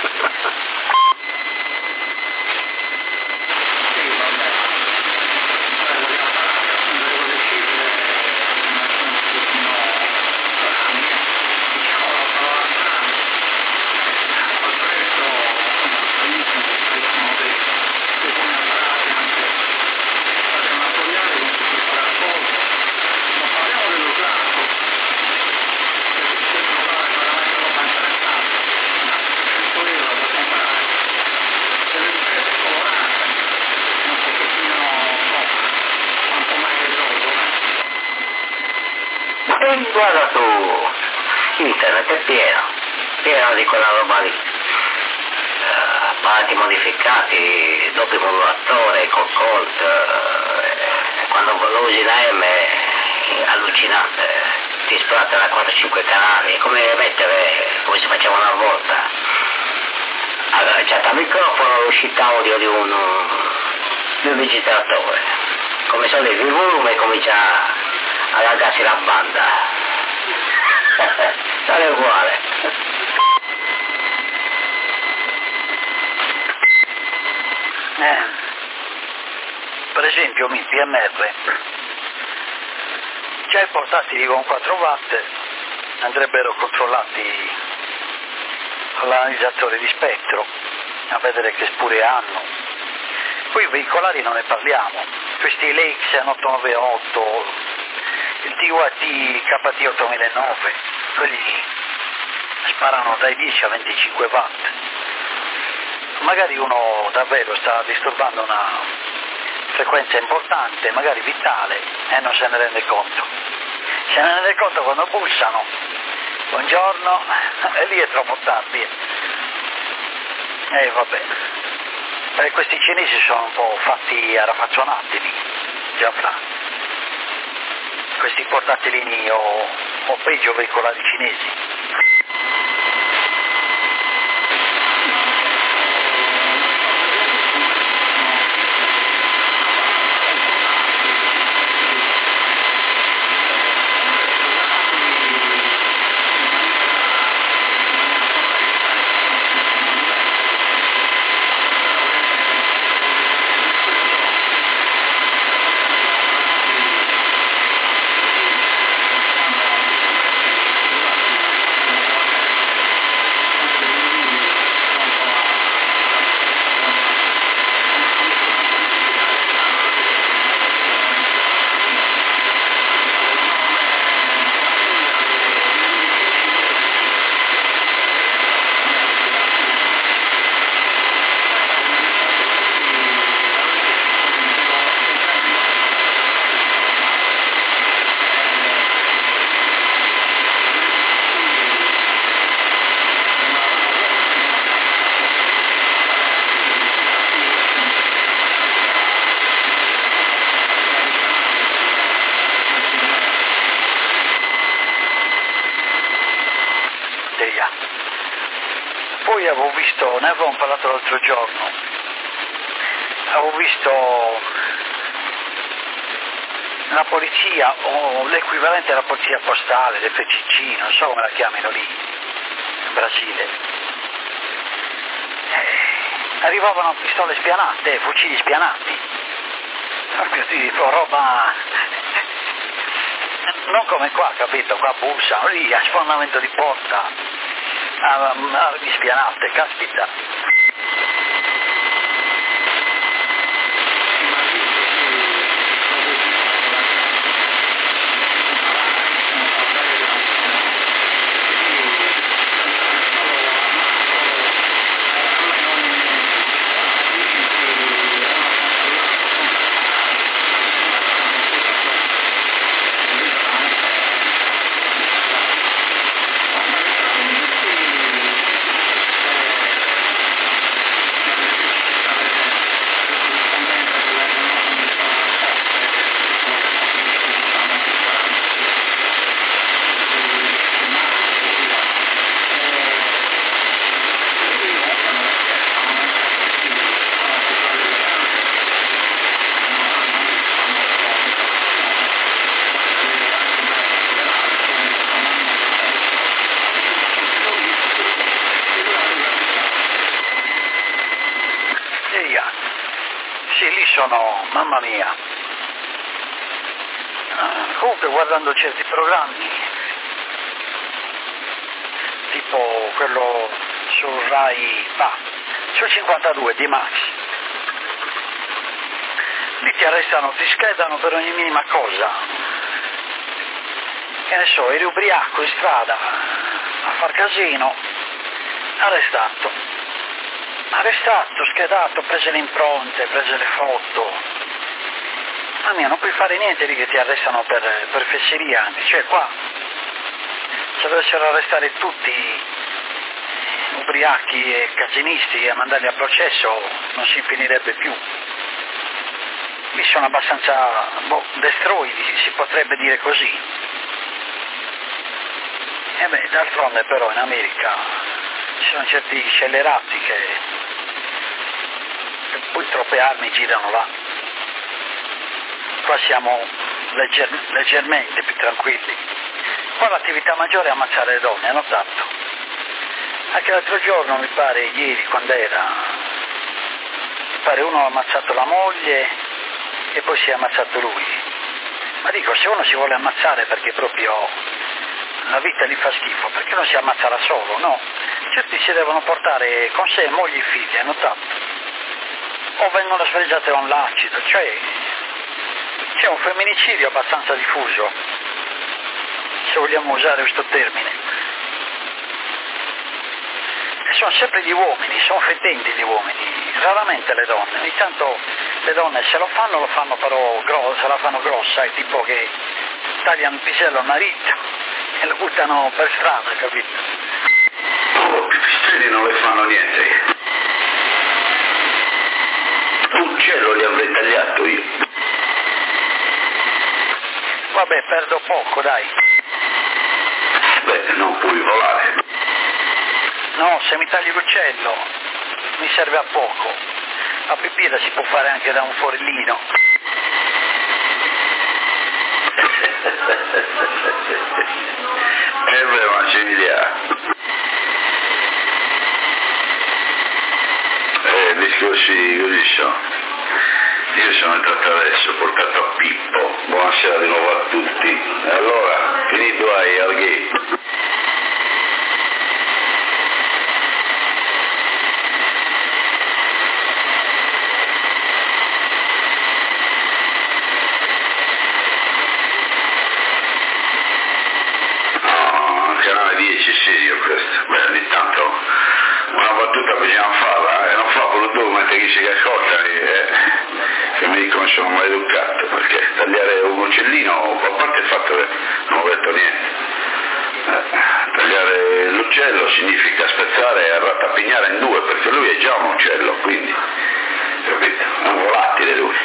Speaker 5: Guarda su internet, è pieno, pieno di quella roba lì, uh, apparati modificati, doppio modulatore, con Colt, uh, quando lo usi in A M è allucinante, ti splatta da quattro cinque canali, è come mettere, come si faceva una volta, agganciato al microfono l'uscita audio di un, di un digitatore, come sono il volume comincia a allargarsi la banda. Sarà uguale.
Speaker 3: Eh, per esempio i P M R, già i portatili con quattro watt andrebbero controllati all'analizzatore di spettro a vedere che spure hanno. Poi i veicolari non ne parliamo, questi L X ottocentonovantaotto, il T U A T K T ottomilanove, quelli sparano dai dieci a venticinque watt. Magari uno davvero sta disturbando una frequenza importante, magari vitale, e non se ne rende conto. Se ne rende conto quando bussano, buongiorno, e lì è troppo tardi. E eh, vabbè, eh, questi cinesi sono un po' fatti a raffazzonati lì, già fra. Questi portatilini o, o peggio veicolari cinesi. Poi avevo visto, ne avevamo parlato l'altro giorno, avevo visto la polizia o l'equivalente della polizia postale, l'F C C, non so come la chiamino lì, in Brasile. Eh, arrivavano pistole spianate, fucili spianati, proprio tipo roba, non come qua, capito? Qua bussano, lì a sfondamento di porta. Armi spianate, caspita. sono, mamma mia. Uh, comunque guardando certi programmi, tipo quello su Rai, bah, su cinquantadue di Max, lì ti arrestano, ti schedano per ogni minima cosa. Che ne so, eri ubriaco in strada a far casino, arrestato, arrestato, schedato, prese le impronte, prese le foto. Mamma mia, non puoi fare niente lì che ti arrestano per, per fesseria, cioè qua se dovessero arrestare tutti ubriachi e casinisti e mandarli a processo non si finirebbe più. Qui sono abbastanza boh, destroidi, si potrebbe dire così. E beh, d'altronde però in America ci sono certi scellerati che, che poi troppe armi girano là. Qua siamo legger, leggermente più tranquilli. Qua l'attività maggiore è ammazzare le donne, hanno notato. Anche l'altro giorno, mi pare, ieri quando era, mi pare uno ha ammazzato la moglie e poi si è ammazzato lui. Ma dico, se uno si vuole ammazzare perché proprio la vita gli fa schifo, perché non si ammazza da solo, no? Certi si devono portare con sé mogli e figli, hanno notato. O vengono sfregiate con l'acido, cioè c'è un femminicidio abbastanza diffuso, se vogliamo usare questo termine. E sono sempre gli uomini, sono fetenti gli uomini, raramente le donne. Ogni tanto le donne se lo fanno, lo fanno però grossa, se la fanno grossa, è tipo che tagliano il pisello al marito e lo buttano per strada, capito?
Speaker 1: Oh, i pistelli non le fanno niente. L'uccello li avrei tagliato io.
Speaker 3: Vabbè, perdo poco, dai.
Speaker 1: Beh, non puoi volare.
Speaker 3: No, se mi tagli l'uccello mi serve a poco. La pipì la si può fare anche da un forellino.
Speaker 1: Eh beh, ma Cemilia. Eh, discorsi così sono. Io sono entrato adesso, ho portato a Pippo. Buonasera di nuovo a tutti. E allora, finito hai al gate. No, canale dieci serio questo. Beh, ogni tanto una battuta bisogna farla, eh. Non fa quello tu mentre chi si ascolta eh. Che mi dicono sono maleducato, perché tagliare un uccellino, a parte il fatto che non ho detto niente, eh, tagliare l'uccello significa spezzare e rattapignare in due, perché lui è già un uccello, quindi, capito? È un volatile lui.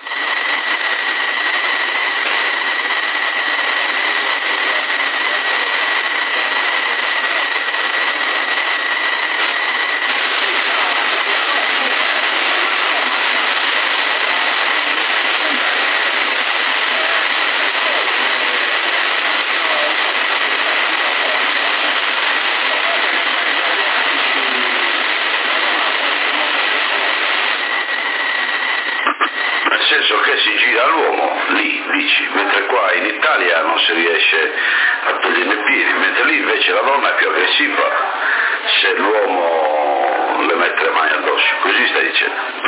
Speaker 1: Nel senso che si gira l'uomo lì, dici, mentre qua in Italia non si riesce a togliere i piedi, mentre lì invece la donna è più aggressiva se l'uomo le mette le mani addosso, così stai dicendo.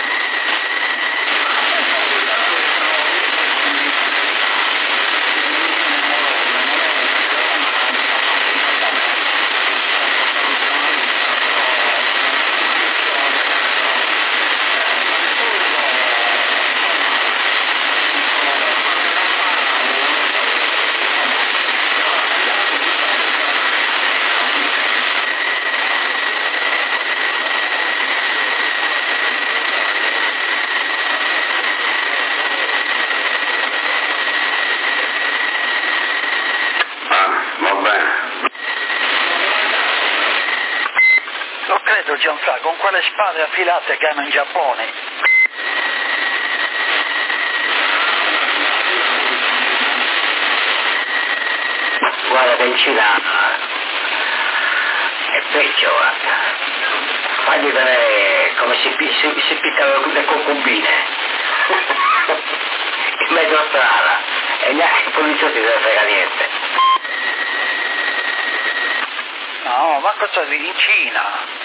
Speaker 3: Gianfranco, con quelle spade affilate che hanno in Giappone.
Speaker 5: Guarda che in Cina è peggio, guarda. Fagli vedere come si, si, si piccano le concubine. in mezzo strada, e neanche i poliziotti se ne frega niente.
Speaker 3: No, ma cosa di in Cina?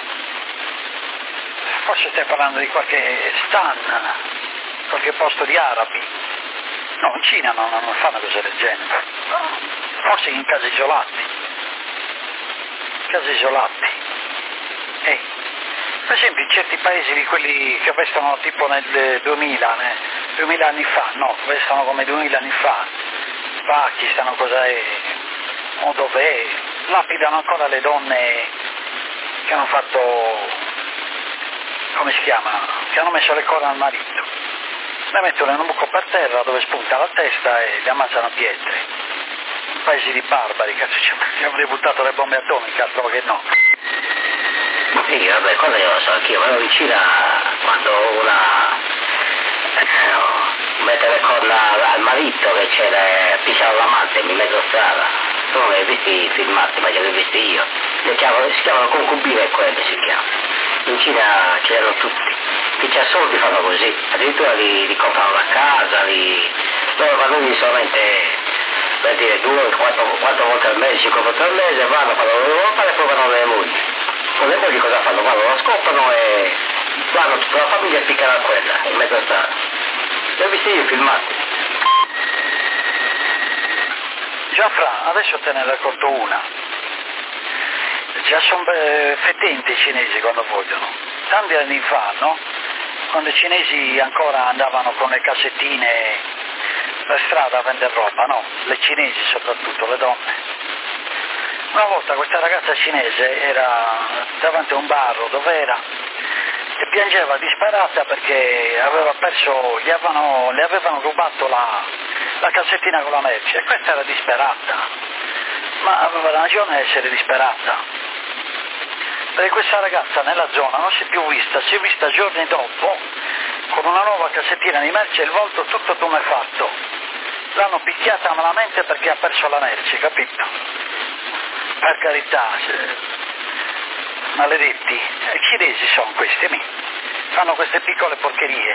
Speaker 3: Forse stai parlando di qualche stan, qualche posto di arabi. No, in Cina non, non fanno cose del genere. Forse in casi isolati. Casi isolati. Eh. Per esempio in certi paesi di quelli che vestono tipo nel duemila, né? duemila anni fa, no, vestono come duemila anni fa, Pakistan, cos'è, o dov'è, lapidano ancora le donne che hanno fatto, come si chiama, che hanno messo le corna al marito, le mettono in un buco per terra dove spunta la testa e le ammazzano a pietre. Paesi di barbari, cazzo, ci avrei buttato le bombe atomiche, altro che no.
Speaker 5: Sì, vabbè, quello io lo so, anch'io, ma vicina quando una eh, mette le corna al marito che c'è le, pisciano l'amante in mezzo strada, tu non hai visto i filmati, ma li ho visti io, si chiamano, si chiamano concubine, quelli si chiamano, in Cina ce l'hanno tutti, chi c'ha soldi fanno così, addirittura li, li comprano la casa, li, loro vanno solamente, per dire, due, quattro, quattro volte al mese, cinque volte al mese, vanno, fanno le loro opere e poi vanno le mogli. Con le mogli cosa fanno? Vanno, la scoppano e vanno tutta la famiglia a piccare a quella, in mezzo a strada. Li ho visti io filmati.
Speaker 3: Gianfra, adesso te ne racconto una. Già sono fetenti i cinesi quando vogliono. Tanti anni fa, no? Quando i cinesi ancora andavano con le cassettine per strada a vendere roba, no? Le cinesi soprattutto, le donne. Una volta questa ragazza cinese era davanti a un bar dove era e piangeva disperata perché aveva perso, gli avevano, le avevano rubato la, la cassettina con la merce e questa era disperata, ma aveva ragione a essere disperata, perché questa ragazza nella zona non si è più vista, si è vista giorni dopo con una nuova cassettina di merce e il volto tutto tumefatto, l'hanno picchiata malamente perché ha perso la merce, capito? Per carità, maledetti, i cinesi sono questi, mi fanno queste piccole porcherie.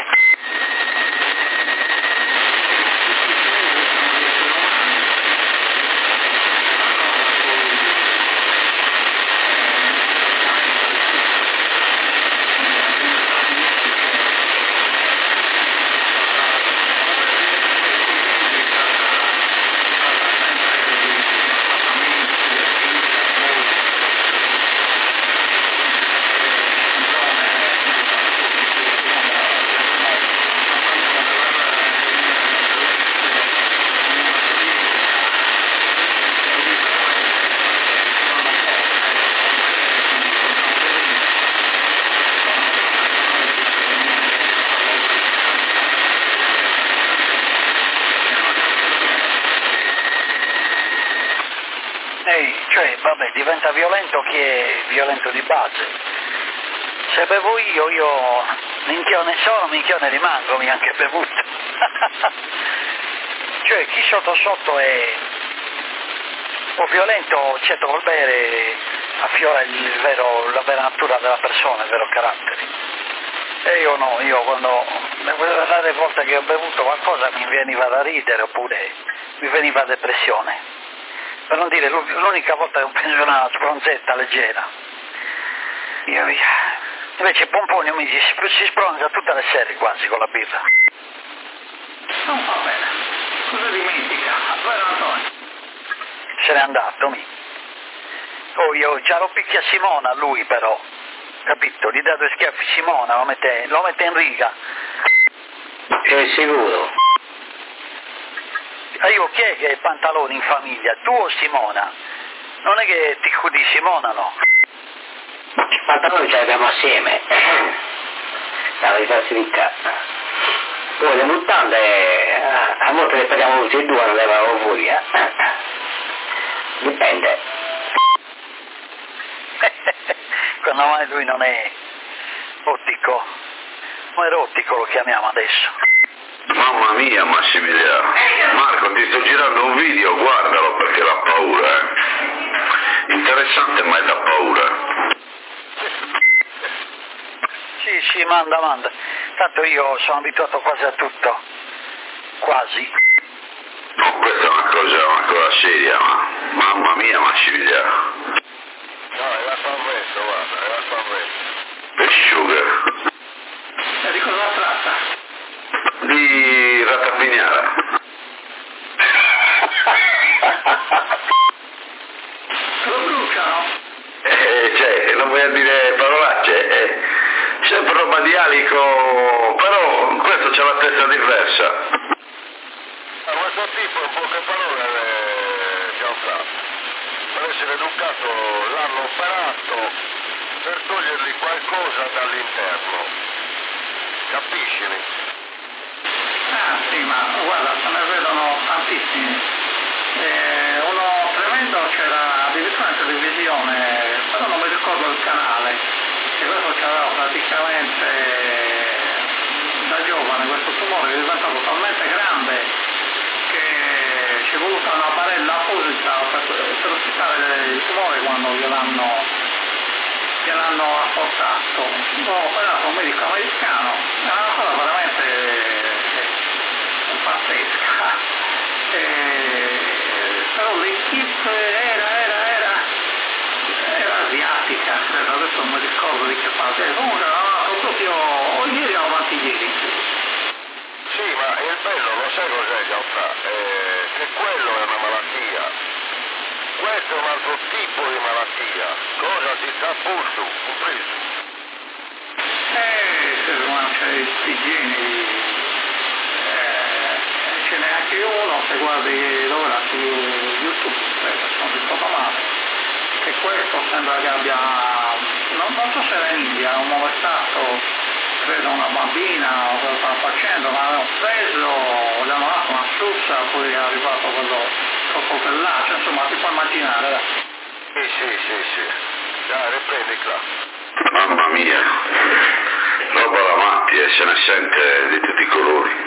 Speaker 3: Cioè, vabbè, diventa violento chi è violento di base. Se bevo io, io minchione sono, minchione rimango, mi anche bevuto. Cioè, chi sotto sotto è o violento, certo vuol bere, affiora il vero, la vera natura della persona, il vero carattere. E io no, io quando, le rare volte che ho bevuto qualcosa mi veniva da ridere oppure mi veniva depressione. Per non dire l'unica volta che ho preso una spronzetta leggera. Io via. Invece Pomponio mi si, si spronza tutte le sere quasi con la birra.
Speaker 4: Non va bene. Cosa dimentica? Dove era Antonio?
Speaker 3: Se n'è andato, mi. Oh, io già lo picchia Simona lui però. Capito? Gli dà due schiaffi Simona, lo mette, lo mette in riga.
Speaker 5: Sei sicuro?
Speaker 3: Ah, io chi è che ha i pantaloni in famiglia? Tu o Simona? Non è che ti cudi Simona, no?
Speaker 5: I pantaloni ce li abbiamo assieme. La verità si dica. Poi le mutande a volte le prendiamo tutti e due, non le vanno fuori, eh? Dipende.
Speaker 3: Quando mai lui non è ottico, o erotico lo chiamiamo adesso.
Speaker 1: Mamma mia Massimiliano, Marco ti sto girando un video, guardalo perché dà paura, eh. Interessante ma dà paura.
Speaker 3: Sì, sì, manda, manda. tanto io sono abituato quasi a tutto, quasi.
Speaker 1: No, questa è una cosa, una cosa seria, ma mamma mia Massimiliano.
Speaker 6: No, è la Sanremo, guarda, è la Sanremo.
Speaker 1: Pesciuga.
Speaker 4: E di cosa tratta?
Speaker 1: Di Ratapignara.
Speaker 4: Lo bruciano?
Speaker 1: Eh, cioè, non voglio dire parolacce, eh, sempre roba di Alico, però questo c'ha la testa diversa.
Speaker 6: Ma questo tipo in poche parole è Gianfranco. Per essere educato l'hanno operato per togliergli qualcosa dall'interno. Capisci?
Speaker 4: Ah sì, ma guarda, se ne vedono tantissimi. Eh, uno tremendo c'era addirittura in televisione, però non mi ricordo il canale, che questo c'aveva praticamente da giovane questo tumore, è diventato talmente grande che ci è voluta una barella apposita per, per ospitare il tumore quando gliel'hanno gliel'hanno apportato. Ho operato un medico americano, è una cosa veramente pazzesca. Eh, però l'equipe era, era, era, era asiatica, adesso non mi ricordo di che parte, comunque eravamo proprio o ieri o avanti ieri.
Speaker 6: Sì, ma il bello lo sai cos'è Gianfranco? Eh, che quello è una malattia. Questo è un altro tipo di malattia. Cosa ti sta appunto? Compreso?
Speaker 4: Eh, se non c'è questi geni, eh, ce n'è anche uno, se guardi l'ora su YouTube, eh, sono ricordo male, che questo sembra che abbia, non, non so se era in India, un molestato, credo una bambina o cosa stava facendo, ma l'hanno preso, gli hanno dato una sussa, poi è arrivato quello coltellaccio, insomma ti puoi immaginare. Dai.
Speaker 6: Sì, sì, sì, sì. Dai, riprendi qua.
Speaker 1: Mamma mia, roba da matti e se ne sente di tutti i colori.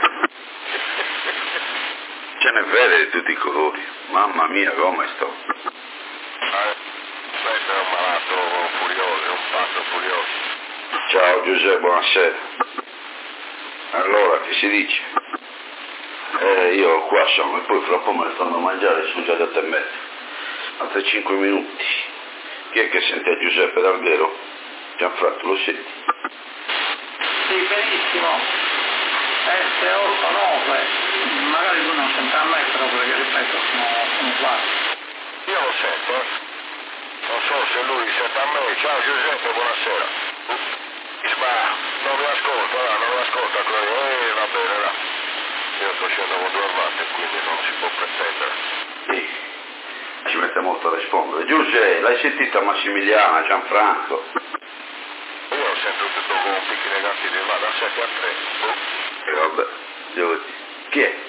Speaker 1: Ce ne vede di tutti i colori. Mamma mia, come sto.
Speaker 6: Eh, questo è un malato furioso, è un pazzo furioso.
Speaker 1: Ciao Giuseppe, buonasera. Allora, che si dice? Eh, io qua sono e poi fra un po' me ne fanno mangiare, sono già le otto e mezza. Altri cinque minuti. Chi è che sente Giuseppe D'Alghero? Gianfranco, lo senti?
Speaker 4: Sì, benissimo. sette, otto, nove. Magari tu non senti a me, però perché ripeto, sono, sono quasi.
Speaker 6: Io lo sento, eh. Non so se lui sente a me. Ciao Giuseppe, buonasera. Ma non mi ascolta, no, non mi ascolta, eh, va bene, no. Io sto scendendo con due armate, quindi non si può pretendere.
Speaker 1: Sì, ci mette molto a rispondere. Giuseppe, l'hai sentita Massimiliana, Gianfranco?
Speaker 6: Io sento tutto con picchi negativi, ma da sette a tre.
Speaker 1: E vabbè, devo... Chi è?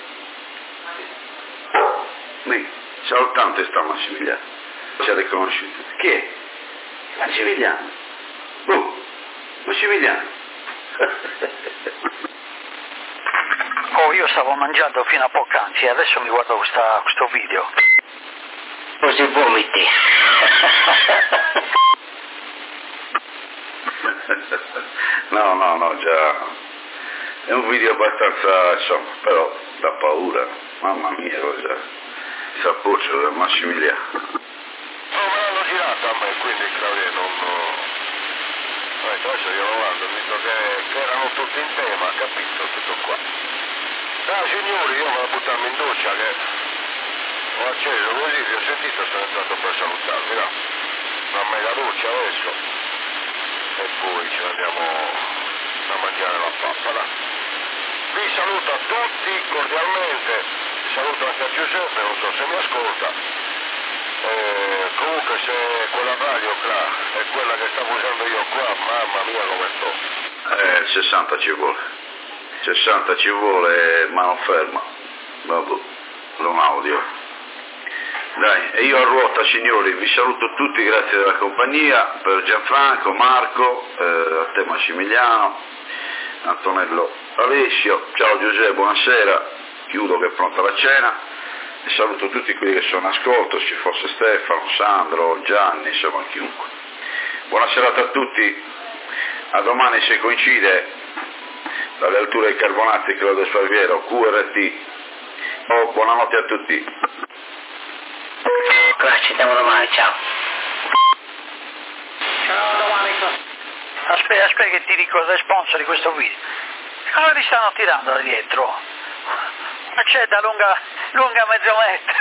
Speaker 1: Mi, salutante sta Massimiliano. Ci ha riconosciuto. Chi è? Massimiliano. Oh, Massimiliano.
Speaker 3: Oh, io stavo mangiando fino a poc'anzi e adesso mi guardo questa, questo video.
Speaker 5: Così vomiti.
Speaker 1: No, no, no, già. È un video abbastanza, insomma, però da paura. Mamma mia, cosa. S'appuccio del Massimiliano.
Speaker 6: No, me l'hanno girato a me, quindi Claudio non... Eh, adesso io lo guardo, visto che, che erano tutti in tema, capito, tutto qua. Dai signori, io vado a buttarmi in doccia che ho acceso così, vi ho sentito, sono entrato per salutarvi, no? Una mega doccia adesso e poi ci andiamo a mangiare la pappa, no? Vi saluto a tutti cordialmente, saluto anche a Giuseppe, non so se mi ascolta. Eh, comunque se quella radio qua è quella che stavo usando io qua, mamma mia come sto.
Speaker 1: Eh, sessanta ci vuole. sessanta ci vuole, mano ferma. Vabbè, non audio. Dai, e io a ruota signori, vi saluto tutti, grazie della compagnia, per Gianfranco, Marco, eh, a te Massimiliano, Antonello Alessio, ciao Giuseppe, buonasera, chiudo che è pronta la cena. E saluto tutti quelli che sono in ascolto, se ci fosse Stefano, Sandro, Gianni, insomma chiunque. Buona serata a tutti, a domani se coincide dalle alture dei Carbonati, Claudio Sparviero, Q R T. Oh, buonanotte a tutti.
Speaker 5: Ci sentiamo domani, ciao.
Speaker 4: Ciao, domani.
Speaker 3: Aspetta, aspetta che ti dico cosa è sponsor di questo video. Cosa li stanno tirando da dietro? Una cedda lunga, lunga mezzo metro.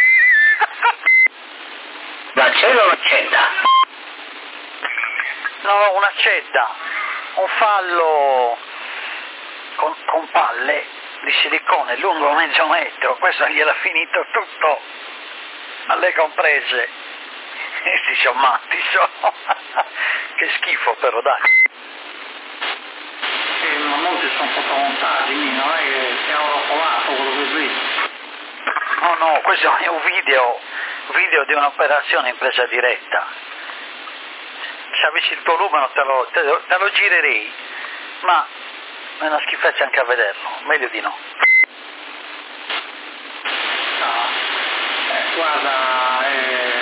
Speaker 5: Ma c'è o non c'è?
Speaker 3: No, no, una cedda, un fallo con, con palle di silicone lungo mezzo metro, questo gliel'ha finito tutto alle comprese. Questi sono matti, sono. Che schifo però, dai.
Speaker 4: Sì, ma molti sono fotomontaggi, non è che siamo rotolato quello che vedi.
Speaker 3: No, no, questo è un video, video di un'operazione in presa diretta. Se avessi il tuo numero te lo, te lo, te lo girerei, ma è una schifezza anche a vederlo, meglio di no.
Speaker 4: No, eh, guarda, eh,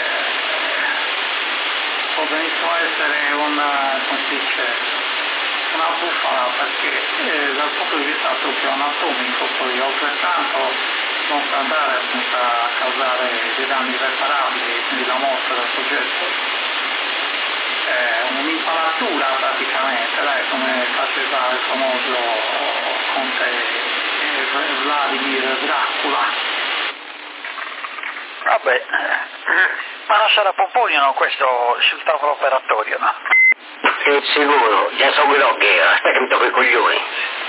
Speaker 4: può benissimo essere una, come si dice, una bufala, perché eh, dal punto di vista proprio anatomico poi altrettanto non può andare senza causare dei danni irreparabili, quindi la morte del soggetto. È un'impalatura praticamente, dai, come faceva il famoso conte Vladimir Dracula.
Speaker 3: Vabbè, ma non sarà Pomponio, no, questo sul tavolo operatorio, no?
Speaker 5: Sì, sicuro, già so quello che era, aspetta che mi tocco i coglioni.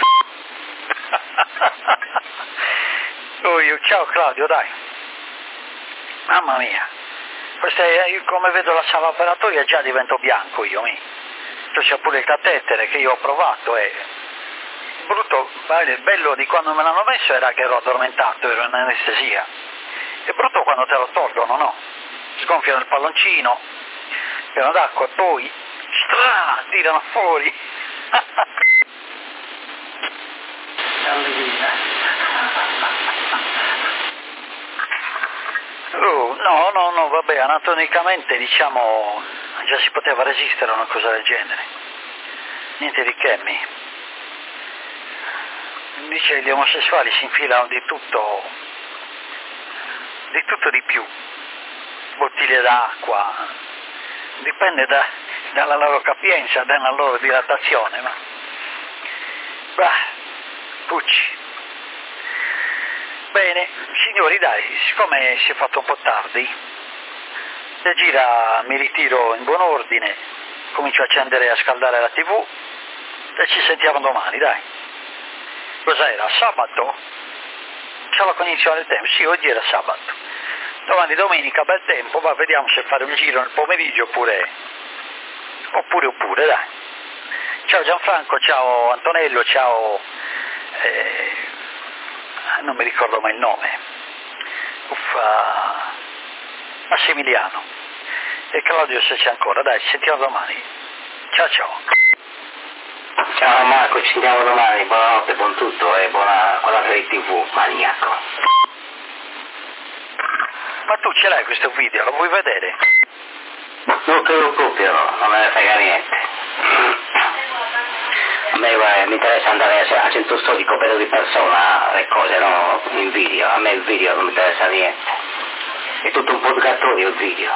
Speaker 3: Oh, io, ciao Claudio, dai. Mamma mia. Questa è, come vedo la sala operatoria già divento bianco io, mi. C'è pure il catetere che io ho provato e brutto, il bello di quando me l'hanno messo era che ero addormentato, ero in anestesia. È brutto quando te lo tolgono, no? Sgonfiano il palloncino, pieno d'acqua e poi stra, tirano fuori. Oh, no, no, no, vabbè, anatomicamente diciamo già si poteva resistere a una cosa del genere. Niente di che, mi. Dice gli omosessuali si infilano di tutto, di tutto di più. Bottiglie d'acqua, dipende da, dalla loro capienza, dalla loro dilatazione, ma. Bah, pucci. Bene, signori, dai, siccome si è fatto un po' tardi, da gira mi ritiro in buon ordine, comincio a accendere e a scaldare la tivù e ci sentiamo domani, dai. Cos'era? Sabato? C'è la cognizione del tempo? Sì, oggi era sabato. Domani domenica, bel tempo, ma vediamo se fare un giro nel pomeriggio oppure, oppure, oppure, dai. Ciao Gianfranco, ciao Antonello, ciao... Eh, non mi ricordo mai il nome, uffa, Massimiliano e Claudio se c'è ancora, dai, ci sentiamo domani, ciao ciao.
Speaker 5: Ciao Marco, ci sentiamo domani, buonanotte, buon tutto e buona guardata di tivù, maniaco.
Speaker 3: Ma tu ce l'hai questo video, lo vuoi vedere?
Speaker 5: Non te lo copio, non me ne frega niente. A me guarda, mi interessa andare a centro storico, vedo di persona le cose, no? In video, a me il video non mi interessa niente. È tutto un purgatorio il video.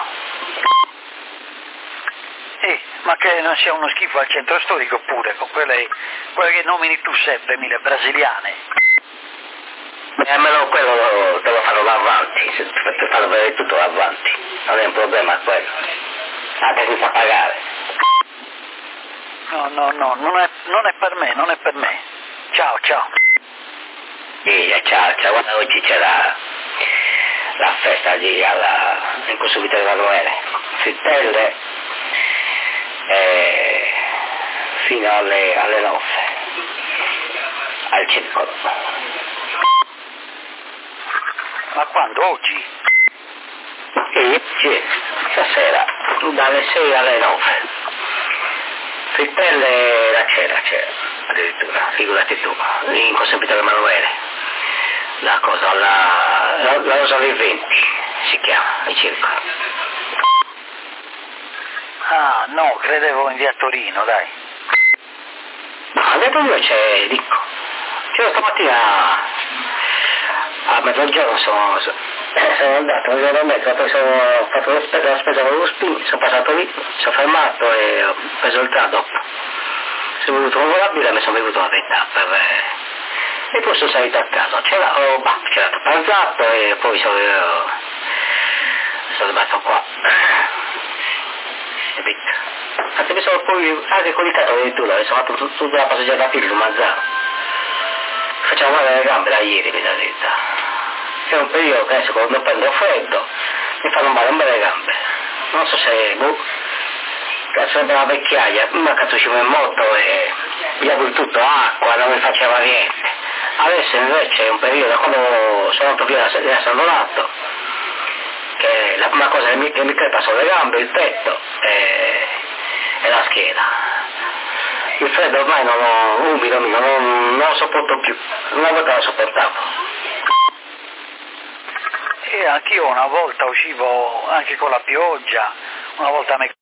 Speaker 3: Eh, ma che non sia uno schifo al centro storico pure, con quelle, quelle che nomini tu sempre, mille brasiliane.
Speaker 5: E almeno quello te lo fanno davanti, se ti fanno vedere tutto davanti, non è un problema quello. Anche senza pagare.
Speaker 3: No, no, no, non è, non è per me, non è per me. Ciao, ciao.
Speaker 5: Sì, ciao, ciao, guarda oggi c'è la, la festa lì alla, in corso Vittorio Emanuele, frittelle eh, fino alle, alle nove, al circolo.
Speaker 3: Ma quando? Oggi?
Speaker 5: Sì, sì, stasera, dalle sei alle nove. Frittelle la c'era, c'era, addirittura, figurati tu, in corso Vittorio Emanuele, la cosa, la, la, la Rosa dei Venti, si chiama, il circolo.
Speaker 3: Ah, no, credevo in via Torino, dai.
Speaker 5: No, detto io c'è, dico, cioè stamattina a mezzogiorno sono, sono andato, mi sono messo, ho preso, ho fatto la spesa, la spesa con lo spin, sono passato lì, sono fermato e ho preso il tradotto. Sono venuto con la birra e mi sono bevuto la vetta per... e poi sono salito a casa, c'era, oh, bah, c'era pranzato e poi sono, sono rimasto qua. Capito? Anche mi sono poi anche colicato addirittura, mi sono fatto tut- tutta la passeggiata a piedi su Mazzaro. Facciamo male le gambe da ieri, mi da vita. È un periodo che adesso quando prendo freddo mi fanno male un bel le gambe. Non so se, boh, cazzo è una vecchiaia, ma cazzo ci vuole moto e gli ha tutto acqua, non mi faceva niente. Adesso invece è un periodo, quando sono andato via da San Donato, che la prima cosa che mi, che mi crepa sono le gambe, il petto e, e la schiena. Il freddo ormai non lo, umido, non, non lo sopporto più, una volta lo sopportavo.
Speaker 3: E anch'io una volta uscivo anche con la pioggia, una volta mi